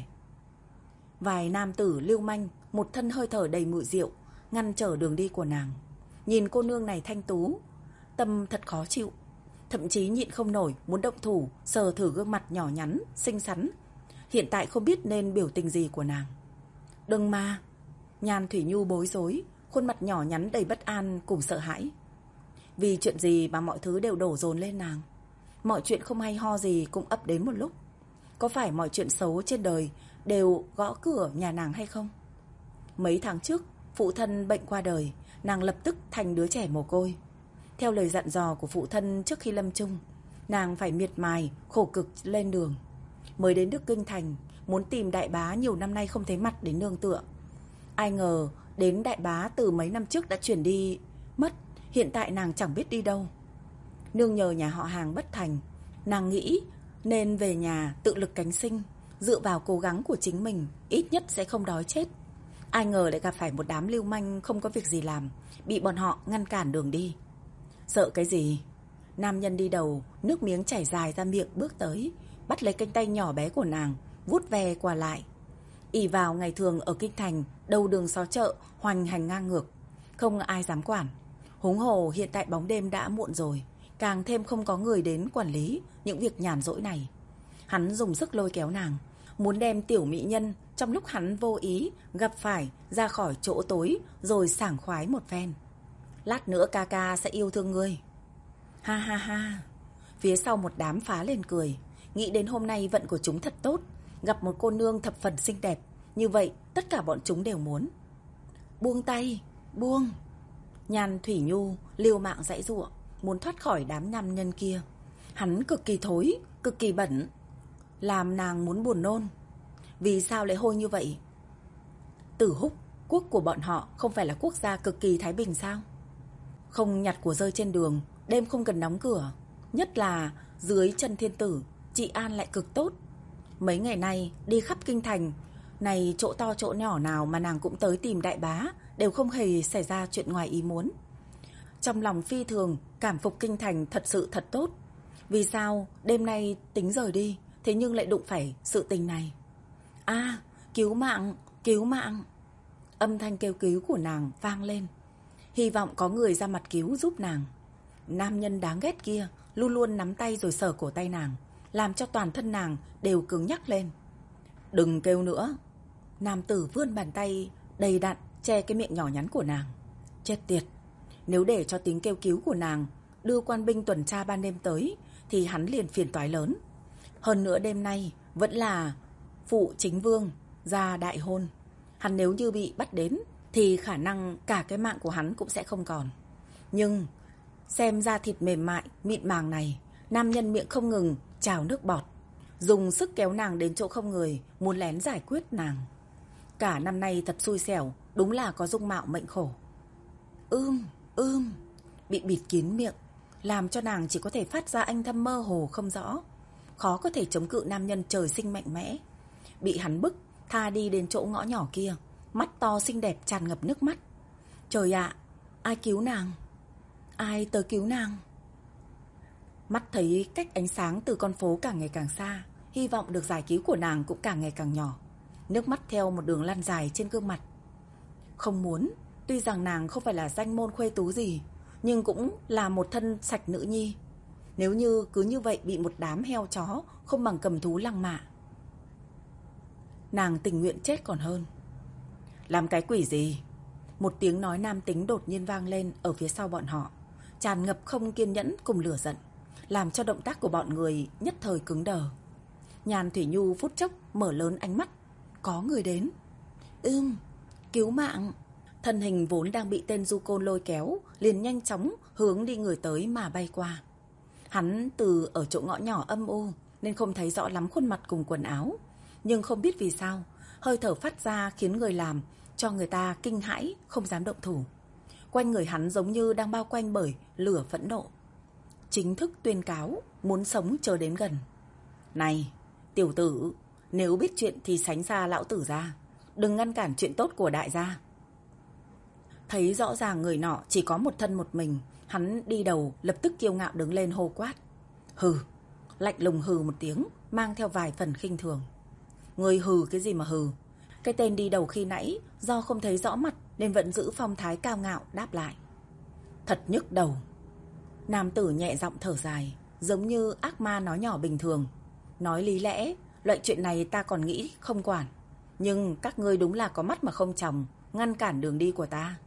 Vài nam tử lưu manh, một thân hơi thở đầy mùi rượu, ngăn trở đường đi của nàng. Nhìn cô nương này thanh tú, tâm thật khó chịu. Thậm chí nhịn không nổi, muốn động thủ, sờ thử gương mặt nhỏ nhắn, xinh xắn. Hiện tại không biết nên biểu tình gì của nàng. Đừng mà. Nhan Thủy Nhu bối rối, khuôn mặt nhỏ nhắn đầy bất an cùng sợ hãi. Vì chuyện gì mà mọi thứ đều đổ dồn lên nàng? Mọi chuyện không hay ho gì cũng ập đến một lúc. Có phải mọi chuyện xấu trên đời đều gõ cửa nhà nàng hay không? Mấy tháng trước, phụ thân bệnh qua đời, nàng lập tức thành đứa trẻ mồ côi. Theo lời dặn dò của phụ thân trước khi lâm chung, nàng phải miệt mài, khổ cực lên đường. Mới đến được kinh thành, muốn tìm đại bá nhiều năm nay không thấy mặt đến nương tựa. Ai ngờ đến đại bá từ mấy năm trước đã chuyển đi mất, hiện tại nàng chẳng biết đi đâu. Nương nhờ nhà họ hàng bất thành, nàng nghĩ nên về nhà tự lực cánh sinh, dựa vào cố gắng của chính mình, ít nhất sẽ không đói chết. Ai ngờ lại gặp phải một đám lưu manh không có việc gì làm, bị bọn họ ngăn cản đường đi. Sợ cái gì? Nam nhân đi đầu, nước miếng chảy dài ra miệng bước tới, bắt lấy cánh tay nhỏ bé của nàng, vuốt ve qua lại. Ỷ vào ngày thường ở kinh thành, đầu đường xó chợ, hoành hành ngang ngược, không ai dám quản. Huống hồ hiện tại bóng đêm đã muộn rồi, càng thêm không có người đến quản lý những việc nhàn rỗi này. Hắn dùng sức lôi kéo nàng, muốn đem tiểu mỹ nhân trong lúc hắn vô ý gặp phải ra khỏi chỗ tối rồi sảng khoái một phen. Lát nữa ca ca sẽ yêu thương ngươi. Ha ha ha. Phía sau một đám phá lên cười, nghĩ đến hôm nay vận của chúng thật tốt, gặp một cô nương thập phần xinh đẹp, như vậy tất cả bọn chúng đều muốn. Buông tay, buông. Nhan Thủy Nhu liều mạng giãy giụa, muốn thoát khỏi đám nam nhân kia. Hắn cực kỳ thối, cực kỳ bẩn, làm nàng muốn buồn nôn. Vì sao lại hôi như vậy? Tử Húc, quốc của bọn họ không phải là quốc gia cực kỳ thái bình sao? Không nhặt của rơi trên đường, đêm không cần đóng cửa. Nhất là dưới chân thiên tử, trị an lại cực tốt. Mấy ngày nay đi khắp kinh thành này, chỗ to chỗ nhỏ nào mà nàng cũng tới tìm đại bá, đều không hề xảy ra chuyện ngoài ý muốn. Trong lòng phi thường cảm phục kinh thành thật sự thật tốt. Vì sao đêm nay tính rời đi, thế nhưng lại đụng phải sự tình này? À, cứu mạng, cứu mạng. Âm thanh kêu cứu của nàng vang lên, hy vọng có người ra mặt cứu giúp nàng. Nam nhân đáng ghét kia luôn luôn nắm tay rồi sờ cổ tay nàng, làm cho toàn thân nàng đều cứng nhắc lên. Đừng kêu nữa. Nam tử vươn bàn tay đầy đặn che cái miệng nhỏ nhắn của nàng. Chết tiệt, nếu để cho tiếng kêu cứu của nàng đưa quan binh tuần tra ban đêm tới thì hắn liền phiền toái lớn. Hơn nữa đêm nay vẫn là phụ chính vương ra đại hôn. Hắn nếu như bị bắt đến thì khả năng cả cái mạng của hắn cũng sẽ không còn. Nhưng xem da thịt mềm mại, mịn màng này, nam nhân miệng không ngừng trào nước bọt, dùng sức kéo nàng đến chỗ không người, muốn lén giải quyết nàng. Cả năm nay thật xui xẻo, đúng là có dung mạo mệnh khổ. Ưm, ưm, bị bịt kín miệng, làm cho nàng chỉ có thể phát ra âm thanh mơ hồ không rõ, khó có thể chống cự nam nhân trời sinh mạnh mẽ. Bị hắn bức, tha đi đến chỗ ngõ nhỏ kia, mắt to xinh đẹp tràn ngập nước mắt. Trời ạ, ai cứu nàng? Ai tới cứu nàng? Mắt thấy cách ánh sáng từ con phố càng ngày càng xa, hy vọng được giải cứu của nàng cũng càng ngày càng nhỏ. Nước mắt theo một đường lăn dài trên gương mặt. Không muốn, tuy rằng nàng không phải là danh môn khuê tú gì, nhưng cũng là một thân sạch nữ nhi. Nếu như cứ như vậy bị một đám heo chó không bằng cầm thú lăng mạ, nàng tình nguyện chết còn hơn. Làm cái quỷ gì? Một tiếng nói nam tính đột nhiên vang lên ở phía sau bọn họ, tràn ngập không kiên nhẫn cùng lửa giận, làm cho động tác của bọn người nhất thời cứng đờ. Nhan Thủy Nhu phút chốc mở lớn ánh mắt. Có người đến. Ưm, cứu mạng. Thân hình vốn đang bị tên du côn lôi kéo liền nhanh chóng hướng đi người tới mà bay qua. Hắn từ ở chỗ ngõ nhỏ âm u nên không thấy rõ lắm khuôn mặt cùng quần áo, nhưng không biết vì sao hơi thở phát ra khiến người làm cho người ta kinh hãi, không dám động thủ. Quanh người hắn giống như đang bao quanh bởi lửa phẫn nộ. Chính thức tuyên cáo muốn sống chờ đến gần. Này, tiểu tử, nếu biết chuyện thì sánh xa lão tử ra. đừng ngăn cản chuyện tốt của đại gia. Thấy rõ ràng người nọ chỉ có một thân một mình, hắn đi đầu lập tức kiêu ngạo đứng lên hô quát. Hừ, lạnh lùng hừ một tiếng, mang theo vài phần khinh thường. Người hừ cái gì mà hừ? Cái tên đi đầu khi nãy do không thấy rõ mặt nên vẫn giữ phong thái cao ngạo đáp lại. Thật nhức đầu. Nam tử nhẹ giọng thở dài, giống như ác ma nói nhỏ bình thường. Nói lý lẽ, loại chuyện này ta còn nghĩ không quản. Nhưng các ngươi đúng là có mắt mà không tròng, ngăn cản đường đi của ta.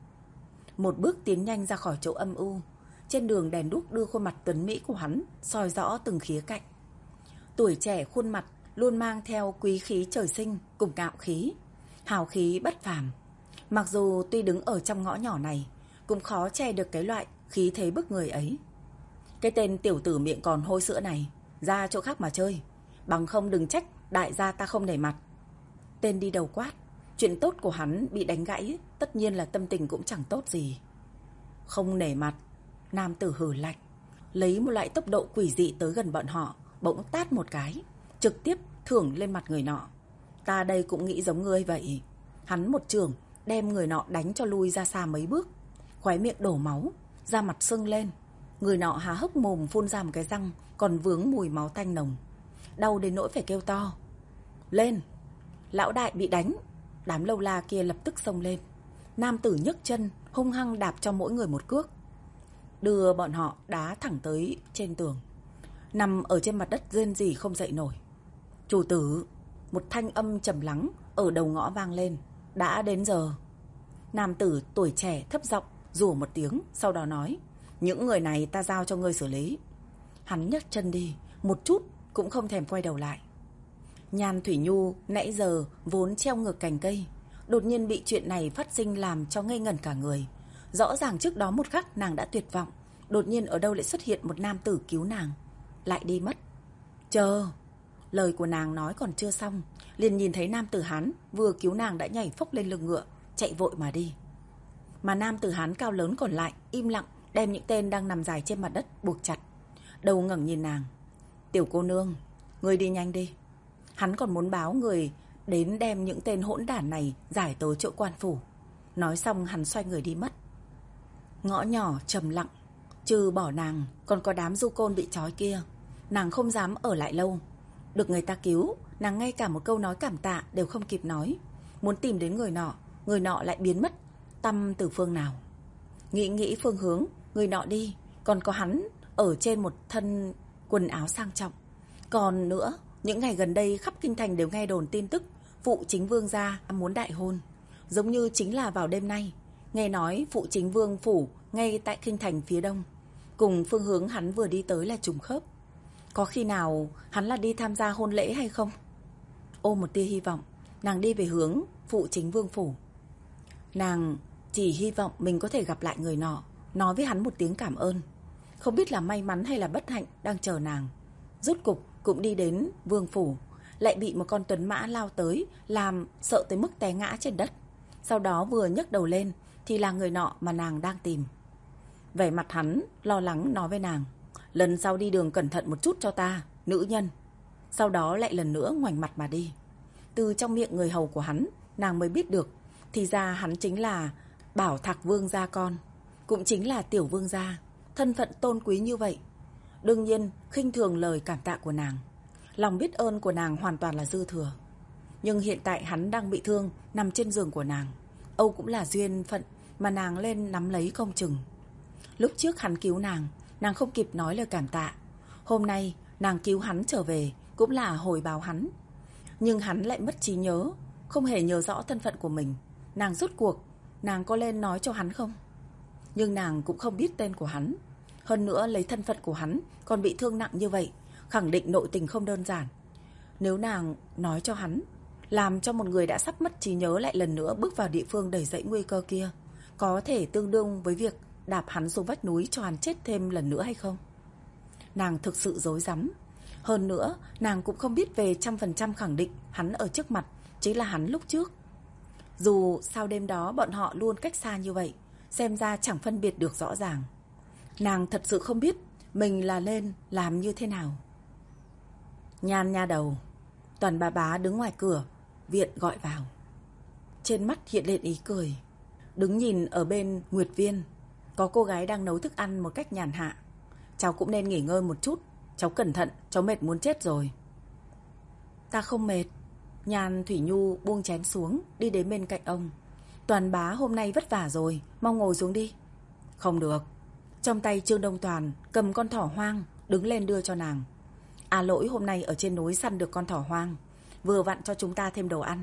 Một bước tiến nhanh ra khỏi chỗ âm u. Trên đường đèn đuốc đưa khuôn mặt tuấn mỹ của hắn soi rõ từng khía cạnh. Tuổi trẻ khuôn mặt luôn mang theo quý khí trời sinh cùng ngạo khí, hào khí bất phàm. Mặc dù tuy đứng ở trong ngõ nhỏ này, cũng khó che được cái loại khí thế bức người ấy. Cái tên tiểu tử miệng còn hôi sữa này, ra chỗ khác mà chơi, bằng không đừng trách đại gia ta không nể mặt. Tên đi đầu quát. Chuyện tốt của hắn bị đánh gãy, tất nhiên là tâm tình cũng chẳng tốt gì. Không nể mặt. Nam tử hừ lạnh, lấy một loại tốc độ quỷ dị tới gần bọn họ, bỗng tát một cái, trực tiếp thưởng lên mặt người nọ. Ta đây cũng nghĩ giống ngươi vậy. Hắn một chưởng đem người nọ đánh cho lui ra xa mấy bước, khóe miệng đổ máu, da mặt sưng lên. Người nọ há hốc mồm phun ra một cái răng còn vướng mùi máu tanh nồng, đau đến nỗi phải kêu to. Lên! Lão đại bị đánh. Đám lâu la kia lập tức xông lên. Nam tử nhấc chân hung hăng đạp cho mỗi người một cước, đưa bọn họ đá thẳng tới trên tường, nằm ở trên mặt đất rên rỉ không dậy nổi. Chủ tử! Một thanh âm trầm lắng ở đầu ngõ vang lên. Đã đến giờ. Nam tử tuổi trẻ thấp giọng rủa một tiếng, sau đó nói. Những người này ta giao cho ngươi xử lý. Hắn nhấc chân đi, một chút cũng không thèm quay đầu lại. Nhan Thủy Nhu nãy giờ vốn treo ngược cành cây, đột nhiên bị chuyện này phát sinh làm cho ngây ngẩn cả người. Rõ ràng trước đó một khắc nàng đã tuyệt vọng, đột nhiên ở đâu lại xuất hiện một nam tử cứu nàng, lại đi mất. Chờ! Lời của nàng nói còn chưa xong, liền nhìn thấy nam tử Hán vừa cứu nàng đã nhảy phốc lên lưng ngựa, chạy vội mà đi. Mà nam tử Hán cao lớn còn lại im lặng đem những tên đang nằm dài trên mặt đất buộc chặt, đầu ngẩng nhìn nàng. Tiểu cô nương, ngươi đi nhanh đi. Hắn còn muốn báo người đến đem những tên hỗn đản này giải tới chỗ quan phủ. Nói xong hắn xoay người đi mất. Ngõ nhỏ trầm lặng, trừ bỏ nàng còn có đám du côn bị trói kia. Nàng không dám ở lại lâu. Được người ta cứu, nàng ngay cả một câu nói cảm tạ đều không kịp nói. Muốn tìm đến người nọ, người nọ lại biến mất tăm từ phương nào. Nghĩ nghĩ phương hướng người nọ đi, còn có hắn ở trên một thân quần áo sang trọng. Còn nữa, những ngày gần đây khắp kinh thành đều nghe đồn tin tức phụ chính vương gia muốn đại hôn. Giống như chính là vào đêm nay, nghe nói phụ chính vương phủ ngay tại kinh thành phía đông, cùng phương hướng hắn vừa đi tới là trùng khớp. Có khi nào hắn là đi tham gia hôn lễ hay không? Ôm một tia hy vọng, nàng đi về hướng phụ chính vương phủ. Nàng chỉ hy vọng mình có thể gặp lại người nọ, nói với hắn một tiếng cảm ơn. Không biết là may mắn hay là bất hạnh đang chờ nàng. Rốt cục cũng đi đến vương phủ, lại bị một con tuấn mã lao tới, làm sợ tới mức té ngã trên đất. Sau đó vừa nhấc đầu lên thì là người nọ mà nàng đang tìm. Vẻ mặt hắn lo lắng nói với nàng. Lần sau đi đường cẩn thận một chút cho ta, nữ nhân. Sau đó lại lần nữa ngoảnh mặt mà đi. Từ trong miệng người hầu của hắn, nàng mới biết được, thì ra hắn chính là Bảo Thạc vương gia con, cũng chính là tiểu vương gia. Thân phận tôn quý như vậy, đương nhiên khinh thường lời cảm tạ của nàng. Lòng biết ơn của nàng hoàn toàn là dư thừa. Nhưng hiện tại hắn đang bị thương, nằm trên giường của nàng. Âu cũng là duyên phận mà nàng lên nắm lấy công chừng. Lúc trước hắn cứu nàng, nàng không kịp nói lời cảm tạ. Hôm nay nàng cứu hắn trở về, cũng là hồi báo hắn. Nhưng hắn lại mất trí nhớ, không hề nhớ rõ thân phận của mình. Nàng rốt cuộc, nàng có lên nói cho hắn không? Nhưng nàng cũng không biết tên của hắn. Hơn nữa lấy thân phận của hắn còn bị thương nặng như vậy, khẳng định nội tình không đơn giản. Nếu nàng nói cho hắn, làm cho một người đã sắp mất trí nhớ lại lần nữa bước vào địa phương đầy dẫy nguy cơ kia, có thể tương đương với việc đạp hắn xuống vách núi cho hắn chết thêm lần nữa hay không? Nàng thực sự rối rắm. Hơn nữa, nàng cũng không biết về trăm phần trăm khẳng định hắn ở trước mặt chính là hắn lúc trước. Dù sau đêm đó bọn họ luôn cách xa như vậy, xem ra chẳng phân biệt được rõ ràng. Nàng thật sự không biết mình là lên làm như thế nào. Nhan nha đầu, Toàn bà bá đứng ngoài cửa viện gọi vào. trên mắt hiện lên ý cười. Đứng nhìn ở bên Nguyệt Viên, có cô gái đang nấu thức ăn một cách nhàn hạ. Cháu cũng nên nghỉ ngơi một chút. Cháu cẩn thận, cháu mệt muốn chết rồi. Ta không mệt. Nhan Thủy Nhu buông chén xuống, đi đến bên cạnh ông. Toàn bá hôm nay vất vả rồi, mau ngồi xuống đi. Không được. Trong tay Trương Đông Toàn cầm con thỏ hoang, đứng lên đưa cho nàng. À Lỗi hôm nay ở trên núi săn được con thỏ hoang, vừa vặn cho chúng ta thêm đồ ăn.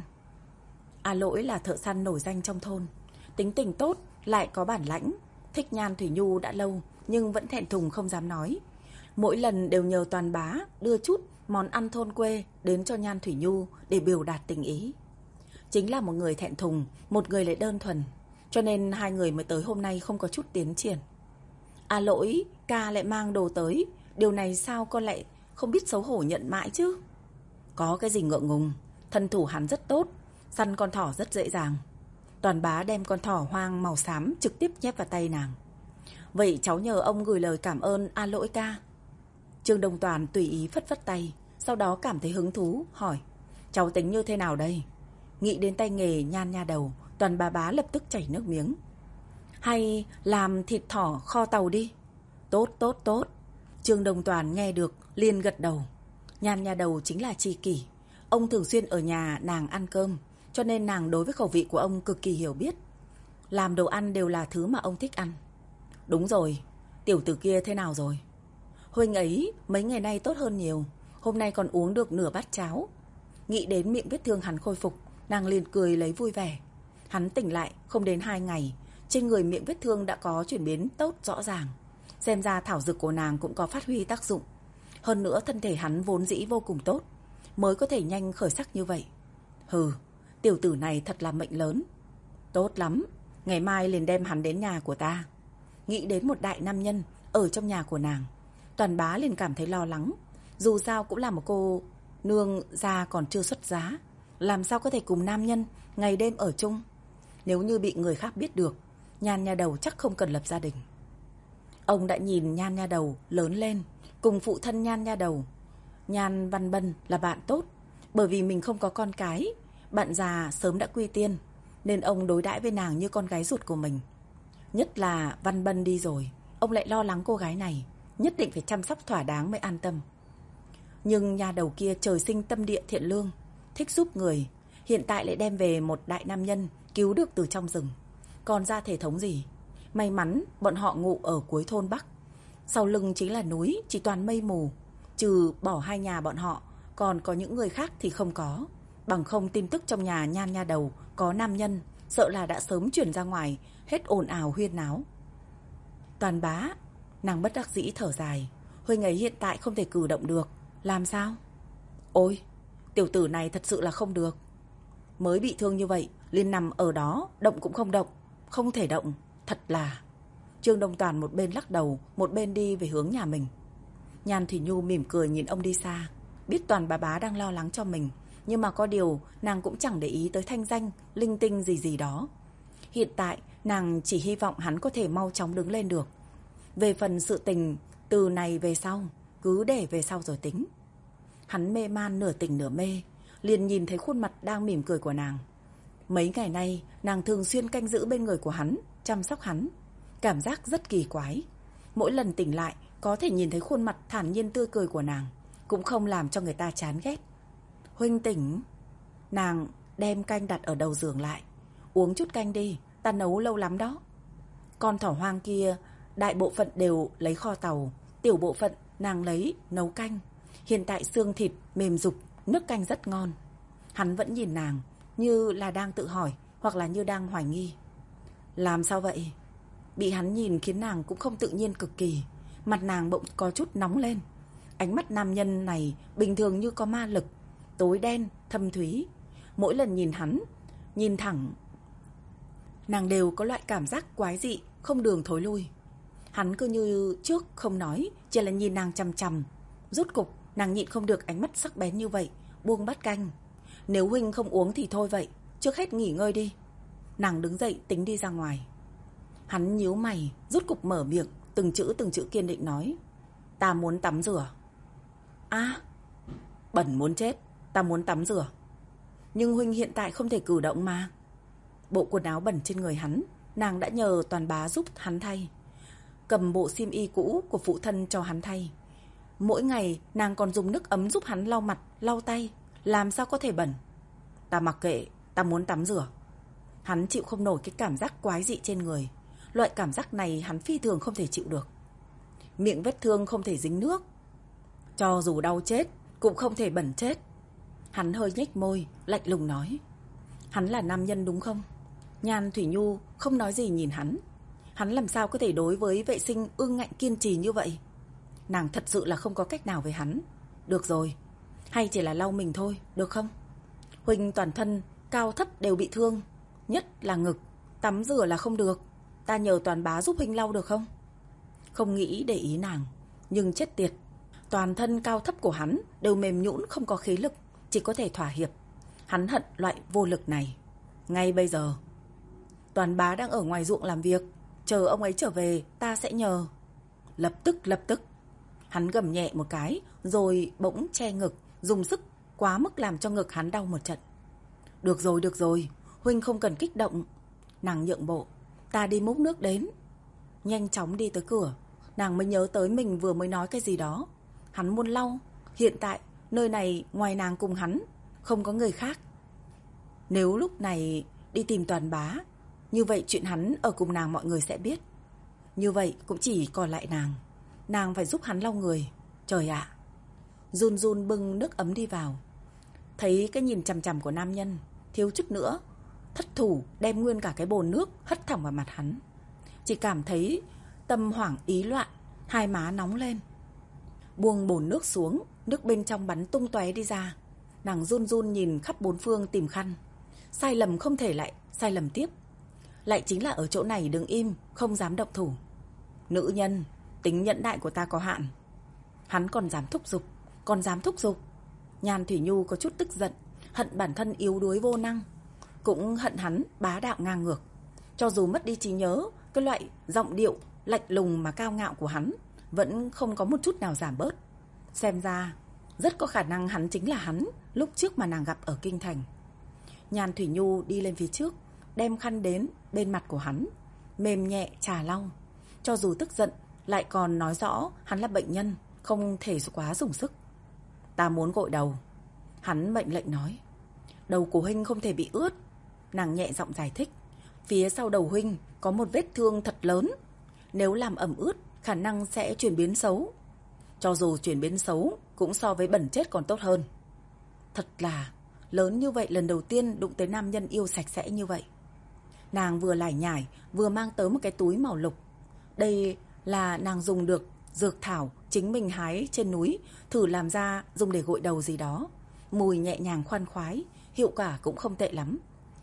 À Lỗi là thợ săn nổi danh trong thôn, tính tình tốt, lại có bản lãnh. Thích Nhan Thủy Nhu đã lâu, nhưng vẫn thẹn thùng không dám nói. Mỗi lần đều nhờ Toàn bá đưa chút món ăn thôn quê đến cho Nhan Thủy Nhu để biểu đạt tình ý. Chính là một người thẹn thùng, một người lại đơn thuần, cho nên hai người mới tới hôm nay không có chút tiến triển. À Lỗi, ca lại mang đồ tới, điều này sao con lại không biết xấu hổ nhận mãi chứ? Có cái gì ngượng ngùng, thân thủ hắn rất tốt, săn con thỏ rất dễ dàng. Toàn bá đem con thỏ hoang màu xám trực tiếp nhét vào tay nàng. Vậy cháu nhờ ông gửi lời cảm ơn A Lỗi ca. Trương Đông Toàn tùy ý phất phất tay, sau đó cảm thấy hứng thú, hỏi: cháu tính như thế nào đây? Nghĩ đến tay nghề Nhan nha đầu, Toàn bá bá lập tức chảy nước miếng. Hay làm thịt thỏ kho tàu đi. Tốt tốt tốt. Trương Đông Toàn nghe được liền gật đầu. Nhan nha đầu chính là tri kỷ. Ông thường xuyên ở nhà nàng ăn cơm, cho nên nàng đối với khẩu vị của ông cực kỳ hiểu biết. Làm đồ ăn đều là thứ mà ông thích ăn. Đúng rồi, tiểu tử kia thế nào rồi? Huynh ấy mấy ngày nay tốt hơn nhiều, hôm nay còn uống được nửa bát cháo. Nghĩ đến miệng vết thương hắn khôi phục, nàng liền cười lấy vui vẻ. Hắn tỉnh lại không đến hai ngày, trên người miệng vết thương đã có chuyển biến tốt rõ ràng. Xem ra thảo dược của nàng cũng có phát huy tác dụng. Hơn nữa thân thể hắn vốn dĩ vô cùng tốt, mới có thể nhanh khởi sắc như vậy. Hừ, tiểu tử này thật là mệnh lớn. Tốt lắm, ngày mai liền đem hắn đến nhà của ta. Nghĩ đến một đại nam nhân ở trong nhà của nàng, Toàn bá liền cảm thấy lo lắng. Dù sao cũng là một cô nương già còn chưa xuất giá, làm sao có thể cùng nam nhân ngày đêm ở chung? Nếu như bị người khác biết được, Nhan nha đầu chắc không cần lập gia đình. Ông đã nhìn Nhan nha đầu lớn lên, cùng phụ thân Nhan nha đầu Nhan Văn Bân là bạn tốt. Bởi vì mình không có con cái, bạn già sớm đã quy tiên, nên ông đối đãi với nàng như con gái ruột của mình. Nhất là Văn Bân đi rồi, ông lại lo lắng cô gái này, nhất định phải chăm sóc thỏa đáng mới an tâm. Nhưng nha đầu kia trời sinh tâm địa thiện lương, thích giúp người, hiện tại lại đem về một đại nam nhân cứu được từ trong rừng. Còn ra thể thống gì? May mắn bọn họ ngụ ở cuối thôn Bắc, sau lưng chính là núi, chỉ toàn mây mù. Trừ bỏ hai nhà bọn họ, còn có những người khác thì không có. Bằng không tin tức trong nhà Nhan nha đầu có nam nhân, sợ là đã sớm chuyển ra ngoài, hết ồn ào huyên náo. Toàn bá, nàng bất đắc dĩ thở dài. Huynh ấy hiện tại không thể cử động được, làm sao? Ôi, tiểu tử này thật sự là không được. Mới bị thương như vậy, liền nằm ở đó, động cũng không động, không thể động, thật là... Trương Đông Toàn một bên lắc đầu, một bên đi về hướng nhà mình. Nhan Thủy Nhu mỉm cười nhìn ông đi xa, biết Toàn bà bá đang lo lắng cho mình, nhưng mà có điều nàng cũng chẳng để ý tới thanh danh, linh tinh gì gì đó. Hiện tại nàng chỉ hy vọng hắn có thể mau chóng đứng lên được. Về phần sự tình từ này về sau, cứ để về sau rồi tính. Hắn mê man nửa tỉnh nửa mê, liền nhìn thấy khuôn mặt đang mỉm cười của nàng. Mấy ngày nay nàng thường xuyên canh giữ bên người của hắn, chăm sóc hắn. Cảm giác rất kỳ quái. Mỗi lần tỉnh lại có thể nhìn thấy khuôn mặt thản nhiên tươi cười của nàng, cũng không làm cho người ta chán ghét. Huynh tỉnh. Nàng đem canh đặt ở đầu giường lại. Uống chút canh đi, ta nấu lâu lắm đó. Con thỏ hoang kia đại bộ phận đều lấy kho tàu, tiểu bộ phận nàng lấy nấu canh. Hiện tại xương thịt mềm rục, nước canh rất ngon. Hắn vẫn nhìn nàng như là đang tự hỏi, hoặc là như đang hoài nghi. Làm sao vậy? Bị hắn nhìn khiến nàng cũng không tự nhiên cực kỳ. Mặt nàng bỗng có chút nóng lên. Ánh mắt nam nhân này bình thường như có ma lực, tối đen, thâm thúy. Mỗi lần nhìn hắn, nhìn thẳng, nàng đều có loại cảm giác quái dị, không đường thối lui. Hắn cứ như trước không nói, chỉ là nhìn nàng chằm chằm. Rốt cục nàng nhịn không được ánh mắt sắc bén như vậy, buông bát canh. Nếu huynh không uống thì thôi vậy, trước hết nghỉ ngơi đi. Nàng đứng dậy tính đi ra ngoài. Hắn nhíu mày, rốt cục mở miệng, từng chữ từng chữ kiên định nói: ta muốn tắm rửa. À, bẩn muốn chết, ta muốn tắm rửa. Nhưng huynh hiện tại không thể cử động mà. Bộ quần áo bẩn trên người hắn, nàng đã nhờ Toàn Bá giúp hắn thay. Cầm bộ xiêm y cũ của phụ thân cho hắn thay. Mỗi ngày nàng còn dùng nước ấm giúp hắn lau mặt, lau tay. Làm sao có thể bẩn? Ta mặc kệ, ta muốn tắm rửa. Hắn chịu không nổi cái cảm giác quái dị trên người. Loại cảm giác này hắn phi thường không thể chịu được. Miệng vết thương không thể dính nước. Cho dù đau chết, cũng không thể bẩn chết. Hắn hơi nhếch môi, lạnh lùng nói. Hắn là nam nhân đúng không? Nhan Thủy Nhu không nói gì nhìn hắn. Hắn làm sao có thể đối với vệ sinh ương ngạnh kiên trì như vậy? Nàng thật sự là không có cách nào với hắn. Được rồi, hay chỉ là lau mình thôi, được không? Huynh toàn thân, cao thấp đều bị thương. Nhất là ngực, tắm rửa là không được. Ta nhờ Toàn Bá giúp Huynh lau được không? Không nghĩ để ý nàng, nhưng chết tiệt. Toàn thân cao thấp của hắn đều mềm nhũn không có khí lực, chỉ có thể thỏa hiệp. Hắn hận loại vô lực này. Ngay bây giờ, Toàn Bá đang ở ngoài ruộng làm việc. Chờ ông ấy trở về, ta sẽ nhờ. Lập tức, lập tức. Hắn gầm nhẹ một cái, rồi bỗng che ngực, dùng sức quá mức làm cho ngực hắn đau một trận. Được rồi, được rồi, Huynh không cần kích động. Nàng nhượng bộ. Ta đi múc nước đến. Nhanh chóng đi tới cửa, nàng mới nhớ tới mình vừa mới nói cái gì đó. Hắn muốn lau. Hiện tại, nơi này ngoài nàng cùng hắn, không có người khác. Nếu lúc này đi tìm Toàn Bá, như vậy chuyện hắn ở cùng nàng mọi người sẽ biết. Như vậy cũng chỉ còn lại nàng. Nàng phải giúp hắn lau người. Trời ạ. Run run bưng nước ấm đi vào. Thấy cái nhìn chằm chằm của nam nhân, thiếu chút nữa thất thủ đem nguyên cả cái bồn nước hất thẳng vào mặt hắn. Chỉ cảm thấy tâm hoảng ý loạn, hai má nóng lên. Buông bồn nước xuống, nước bên trong bắn tung tóe đi ra. Nàng run run nhìn khắp bốn phương tìm khăn. Sai lầm không thể lại sai lầm tiếp. Lại chính là ở chỗ này đứng im, không dám động thủ. Nữ nhân, tính nhẫn nại của ta có hạn. Hắn còn dám thúc giục, còn dám thúc giục. Nhan Thủy Nhu có chút tức giận, hận bản thân yếu đuối vô năng, cũng hận hắn bá đạo ngang ngược. Cho dù mất đi trí nhớ, cái loại giọng điệu lạnh lùng mà cao ngạo của hắn vẫn không có một chút nào giảm bớt. Xem ra rất có khả năng hắn chính là hắn lúc trước mà nàng gặp ở kinh thành. Nhan Thủy Nhu đi lên phía trước, đem khăn đến bên mặt của hắn, mềm nhẹ trà lau. Cho dù tức giận, lại còn nói rõ hắn là bệnh nhân, không thể quá dùng sức. Ta muốn gội đầu. Hắn mệnh lệnh nói. Đầu của Huynh không thể bị ướt. Nàng nhẹ giọng giải thích. Phía sau đầu Huynh có một vết thương thật lớn. Nếu làm ẩm ướt, khả năng sẽ chuyển biến xấu. Cho dù chuyển biến xấu, cũng so với bẩn chết còn tốt hơn. Thật là lớn như vậy, lần đầu tiên đụng tới nam nhân yêu sạch sẽ như vậy. Nàng vừa lải nhải, vừa mang tới một cái túi màu lục. Đây là nàng dùng được dược thảo chính mình hái trên núi, thử làm ra dùng để gội đầu gì đó. Mùi nhẹ nhàng khoan khoái, hiệu quả cũng không tệ lắm.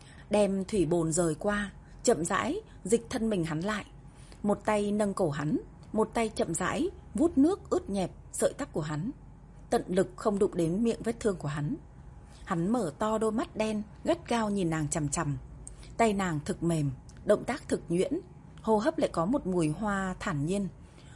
Đem thủy bồn rời qua, chậm rãi dịch thân mình hắn lại. Một tay nâng cổ hắn, một tay chậm rãi vuốt nước ướt nhẹp sợi tóc của hắn, tận lực không đụng đến miệng vết thương của hắn. Hắn mở to đôi mắt đen, gắt gao nhìn nàng chằm chằm. Tay nàng thực mềm, động tác thực nhuyễn, hô hấp lại có một mùi hoa thản nhiên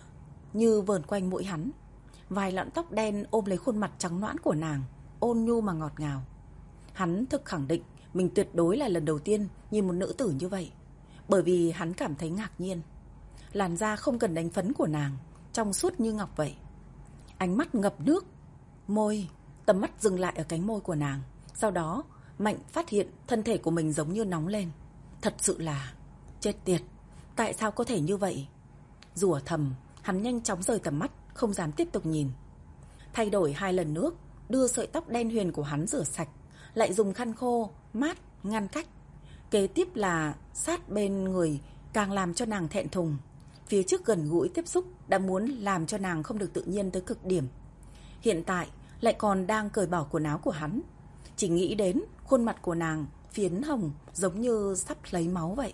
như vờn quanh mũi hắn. Vài lọn tóc đen ôm lấy khuôn mặt trắng nõn của nàng, ôn nhu mà ngọt ngào. Hắn thực khẳng định mình tuyệt đối là lần đầu tiên nhìn một nữ tử như vậy, bởi vì hắn cảm thấy ngạc nhiên. Làn da không cần đánh phấn của nàng, trong suốt như ngọc vậy. Ánh mắt ngập nước, môi, tầm mắt dừng lại ở cánh môi của nàng. Sau đó mạnh phát hiện thân thể của mình giống như nóng lên. Thật sự là chết tiệt, tại sao có thể như vậy? Rủa thầm, hắn nhanh chóng rời tầm mắt, không dám tiếp tục nhìn. Thay đổi hai lần nước, đưa sợi tóc đen huyền của hắn rửa sạch, lại dùng khăn khô mát ngăn cách. Kế tiếp là sát bên người, càng làm cho nàng thẹn thùng. Phía trước gần gũi tiếp xúc đã muốn làm cho nàng không được tự nhiên tới cực điểm. Hiện tại lại còn đang cởi bỏ quần áo của hắn. Chỉ nghĩ đến khuôn mặt của nàng phiến hồng, giống như sắp lấy máu vậy.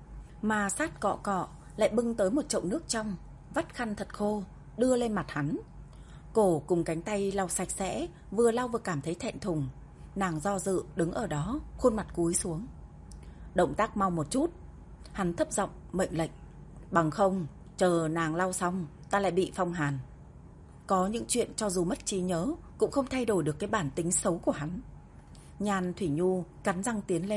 Mà sát cọ cọ lại bưng tới một chậu nước trong, vắt khăn thật khô đưa lên mặt hắn. Cổ cùng cánh tay lau sạch sẽ, vừa lau vừa cảm thấy thẹn thùng. Nàng do dự đứng ở đó, khuôn mặt cúi xuống. Động tác mau một chút. Hắn thấp giọng mệnh lệnh. Bằng không, chờ nàng lau xong, ta lại bị phong hàn. Có những chuyện cho dù mất trí nhớ cũng không thay đổi được cái bản tính xấu của hắn. Nhan Thủy Nhu cắn răng tiến lên,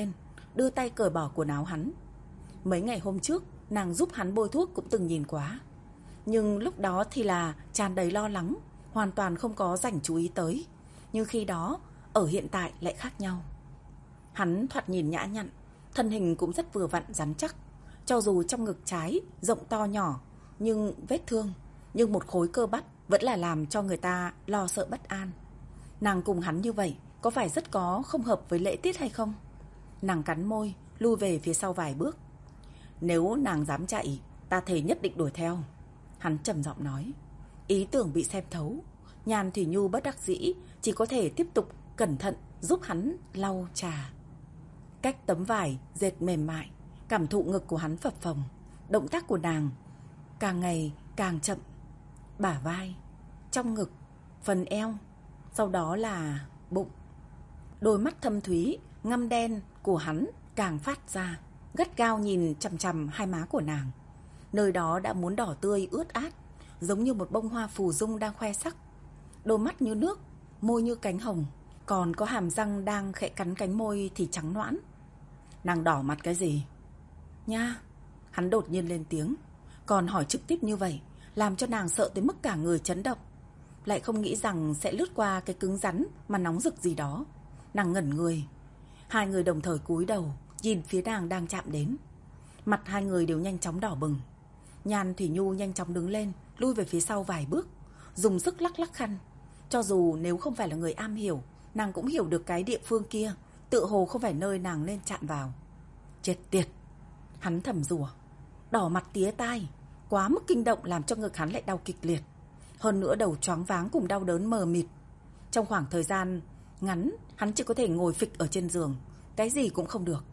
đưa tay cởi bỏ quần áo hắn. Mấy ngày hôm trước nàng giúp hắn bôi thuốc cũng từng nhìn quá, nhưng lúc đó thì là tràn đầy lo lắng, hoàn toàn không có dành chú ý tới. Nhưng khi đó, ở hiện tại lại khác nhau. Hắn thoạt nhìn nhã nhặn, thân hình cũng rất vừa vặn rắn chắc. Cho dù trong ngực trái rộng to nhỏ, nhưng vết thương, nhưng một khối cơ bắp vẫn là làm cho người ta lo sợ bất an. Nàng cùng hắn như vậy có phải rất có không hợp với lễ tiết hay không? Nàng cắn môi, lui về phía sau vài bước. Nếu nàng dám chạy, ta thề nhất định đuổi theo. Hắn trầm giọng nói. Ý tưởng bị xem thấu, Nhan Thủy Nhu bất đắc dĩ, chỉ có thể tiếp tục cẩn thận giúp hắn lau trà. Cách tấm vải dệt mềm mại, cảm thụ ngực của hắn phập phồng. Động tác của nàng càng ngày càng chậm. Bả vai, trong ngực, phần eo, sau đó là bụng. Đôi mắt thâm thúy, ngăm đen của hắn càng phát ra, gắt gao nhìn chằm chằm hai má của nàng. Nơi đó đã muốn đỏ tươi ướt át, giống như một bông hoa phù dung đang khoe sắc. Đôi mắt như nước, môi như cánh hồng, còn có hàm răng đang khẽ cắn cánh môi thì trắng nõn. Nàng đỏ mặt cái gì? Nha, hắn đột nhiên lên tiếng, còn hỏi trực tiếp như vậy, làm cho nàng sợ tới mức cả người chấn động. Lại không nghĩ rằng sẽ lướt qua cái cứng rắn mà nóng rực gì đó. Nàng ngẩn người. Hai người đồng thời cúi đầu, nhìn phía nàng đang chạm đến. Mặt hai người đều nhanh chóng đỏ bừng. Nhan Thủy Nhu nhanh chóng đứng lên, lui về phía sau vài bước, dùng sức lắc lắc khăn. Cho dù nếu không phải là người am hiểu, nàng cũng hiểu được cái địa phương kia tựa hồ không phải nơi nàng nên chạm vào. Chết tiệt, hắn thầm rủa. Đỏ mặt tía tai, quá mức kinh động làm cho ngực hắn lại đau kịch liệt. Hơn nữa đầu choáng váng cùng đau đớn mờ mịt. Trong khoảng thời gian ngắn, hắn chỉ có thể ngồi phịch ở trên giường, cái gì cũng không được.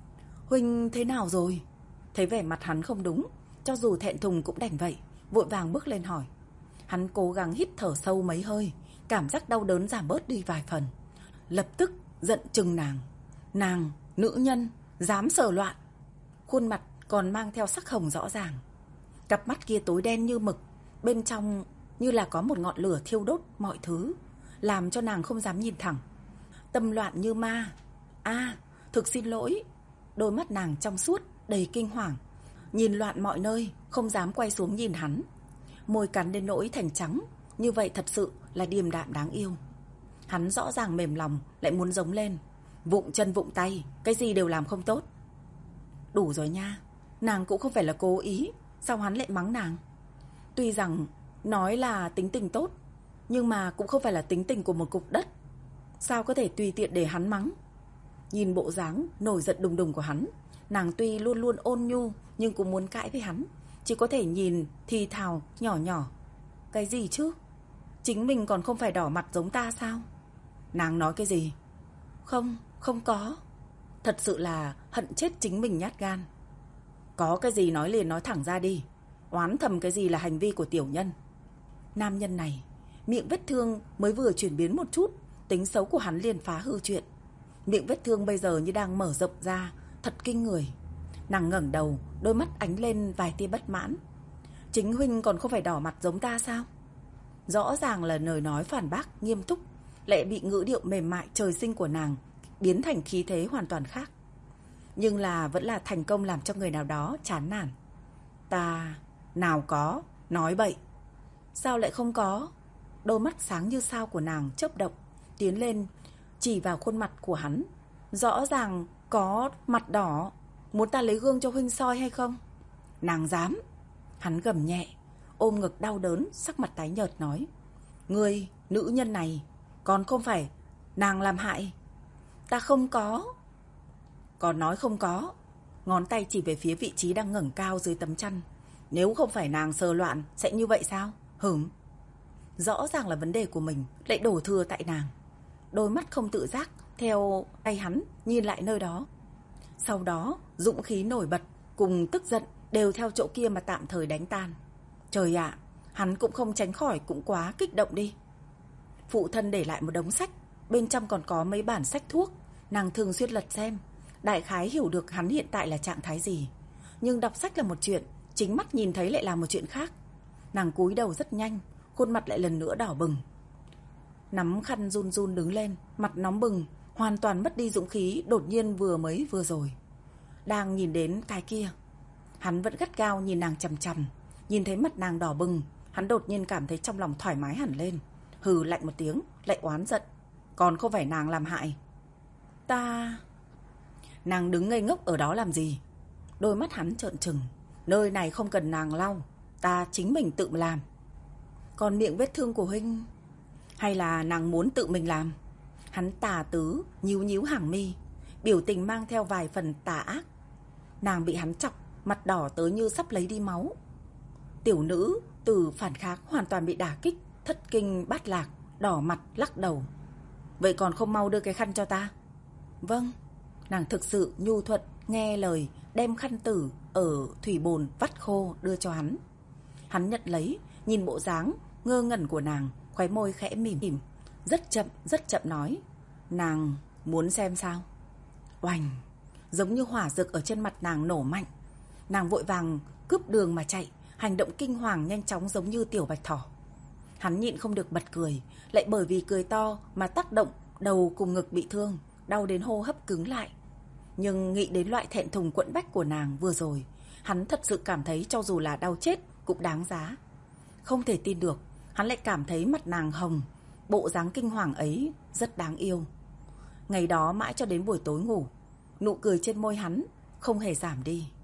Huynh thế nào rồi? Thấy vẻ mặt hắn không đúng, cho dù thẹn thùng cũng đành vậy, vội vàng bước lên hỏi. Hắn cố gắng hít thở sâu mấy hơi, cảm giác đau đớn giảm bớt đi vài phần. Lập tức giận chừng nàng. Nàng, nữ nhân, dám sờ loạn. Khuôn mặt còn mang theo sắc hồng rõ ràng. Cặp mắt kia tối đen như mực, bên trong như là có một ngọn lửa thiêu đốt mọi thứ, làm cho nàng không dám nhìn thẳng. Tâm loạn như ma. À, thực xin lỗi. Đôi mắt nàng trong suốt, đầy kinh hoàng, nhìn loạn mọi nơi, không dám quay xuống nhìn hắn. Môi cắn đến nỗi thành trắng, như vậy thật sự là điềm đạm đáng yêu. Hắn rõ ràng mềm lòng, lại muốn giống lên. Vụng chân vụng tay, cái gì đều làm không tốt. Đủ rồi nha, nàng cũng không phải là cố ý, sao hắn lại mắng nàng? Tuy rằng nói là tính tình tốt, nhưng mà cũng không phải là tính tình của một cục đất. Sao có thể tùy tiện để hắn mắng? Nhìn bộ dáng nổi giận đùng đùng của hắn, nàng tuy luôn luôn ôn nhu nhưng cũng muốn cãi với hắn, chỉ có thể nhìn thì thào nhỏ nhỏ. Cái gì chứ? Chính mình còn không phải đỏ mặt giống ta sao? Nàng nói cái gì? Không, không có. Thật sự là hận chết chính mình nhát gan. Có cái gì nói liền nói thẳng ra đi. Oán thầm cái gì là hành vi của tiểu nhân. Nam nhân này, miệng vết thương mới vừa chuyển biến một chút, tính xấu của hắn liền phá hư chuyện. Miệng vết thương bây giờ như đang mở rộng ra, thật kinh người. Nàng ngẩng đầu, đôi mắt ánh lên vài tia bất mãn. Chính huynh còn không phải đỏ mặt giống ta sao? Rõ ràng là lời nói phản bác nghiêm túc, lại bị ngữ điệu mềm mại trời sinh của nàng biến thành khí thế hoàn toàn khác. Nhưng là vẫn là thành công làm cho người nào đó chán nản. Ta nào có, nói bậy. Sao lại không có? Đôi mắt sáng như sao của nàng chớp động, tiến lên chỉ vào khuôn mặt của hắn. Rõ ràng có mặt đỏ. Muốn ta lấy gương cho huynh soi hay không? Nàng dám. Hắn gầm nhẹ, ôm ngực đau đớn, sắc mặt tái nhợt nói. Ngươi, nữ nhân này, còn không phải nàng làm hại? Ta không có. Còn nói không có. Ngón tay chỉ về phía vị trí đang ngẩng cao dưới tấm chăn. Nếu không phải nàng sờ loạn sẽ như vậy sao? Hửm. Rõ ràng là vấn đề của mình lại đổ thừa tại nàng. Đôi mắt không tự giác theo tay hắn nhìn lại nơi đó. Sau đó dũng khí nổi bật cùng tức giận đều theo chỗ kia mà tạm thời đánh tan. Trời ạ, hắn cũng không tránh khỏi, cũng quá kích động đi. Phụ thân để lại một đống sách, bên trong còn có mấy bản sách thuốc. Nàng thường xuyên lật xem, đại khái hiểu được hắn hiện tại là trạng thái gì. Nhưng đọc sách là một chuyện, chính mắt nhìn thấy lại là một chuyện khác. Nàng cúi đầu rất nhanh, khuôn mặt lại lần nữa đỏ bừng. Nắm khăn run run đứng lên, mặt nóng bừng, hoàn toàn mất đi dũng khí đột nhiên vừa mới vừa rồi. Đang nhìn đến cái kia, hắn vẫn gắt gao nhìn nàng chằm chằm. Nhìn thấy mặt nàng đỏ bừng, hắn đột nhiên cảm thấy trong lòng thoải mái hẳn lên. Hừ lạnh một tiếng, lại oán giận. Còn không phải nàng làm hại. Ta... Nàng đứng ngây ngốc ở đó làm gì? Đôi mắt hắn trợn trừng. Nơi này không cần nàng lau, ta chính mình tự làm. Còn miệng vết thương của huynh, hay là nàng muốn tự mình làm? Hắn tà tứ nhíu nhíu hàng mi, biểu tình mang theo vài phần tà ác. Nàng bị hắn chọc, mặt đỏ tới như sắp lấy đi máu. Tiểu nữ từ phản kháng hoàn toàn bị đả kích, thất kinh bát lạc, đỏ mặt lắc đầu. Vậy còn không mau đưa cái khăn cho ta? Vâng. Nàng thực sự nhu thuận nghe lời, đem khăn tử ở thủy bồn vắt khô đưa cho hắn. Hắn nhận lấy, nhìn bộ dáng ngơ ngẩn của nàng, khóe môi khẽ mỉm mỉm, rất chậm rất chậm nói: Nàng muốn xem sao? Oành, giống như hỏa dược ở trên mặt nàng nổ mạnh. Nàng vội vàng cướp đường mà chạy, hành động kinh hoàng nhanh chóng giống như tiểu bạch thỏ. Hắn nhịn không được bật cười, lại bởi vì cười to mà tác động đầu cùng ngực bị thương, đau đến hô hấp cứng lại. Nhưng nghĩ đến loại thẹn thùng quẫn bách của nàng vừa rồi, hắn thật sự cảm thấy cho dù là đau chết cũng đáng giá. Không thể tin được, hắn lại cảm thấy mặt nàng hồng, bộ dáng kinh hoàng ấy rất đáng yêu. Ngày đó mãi cho đến buổi tối ngủ, nụ cười trên môi hắn không hề giảm đi.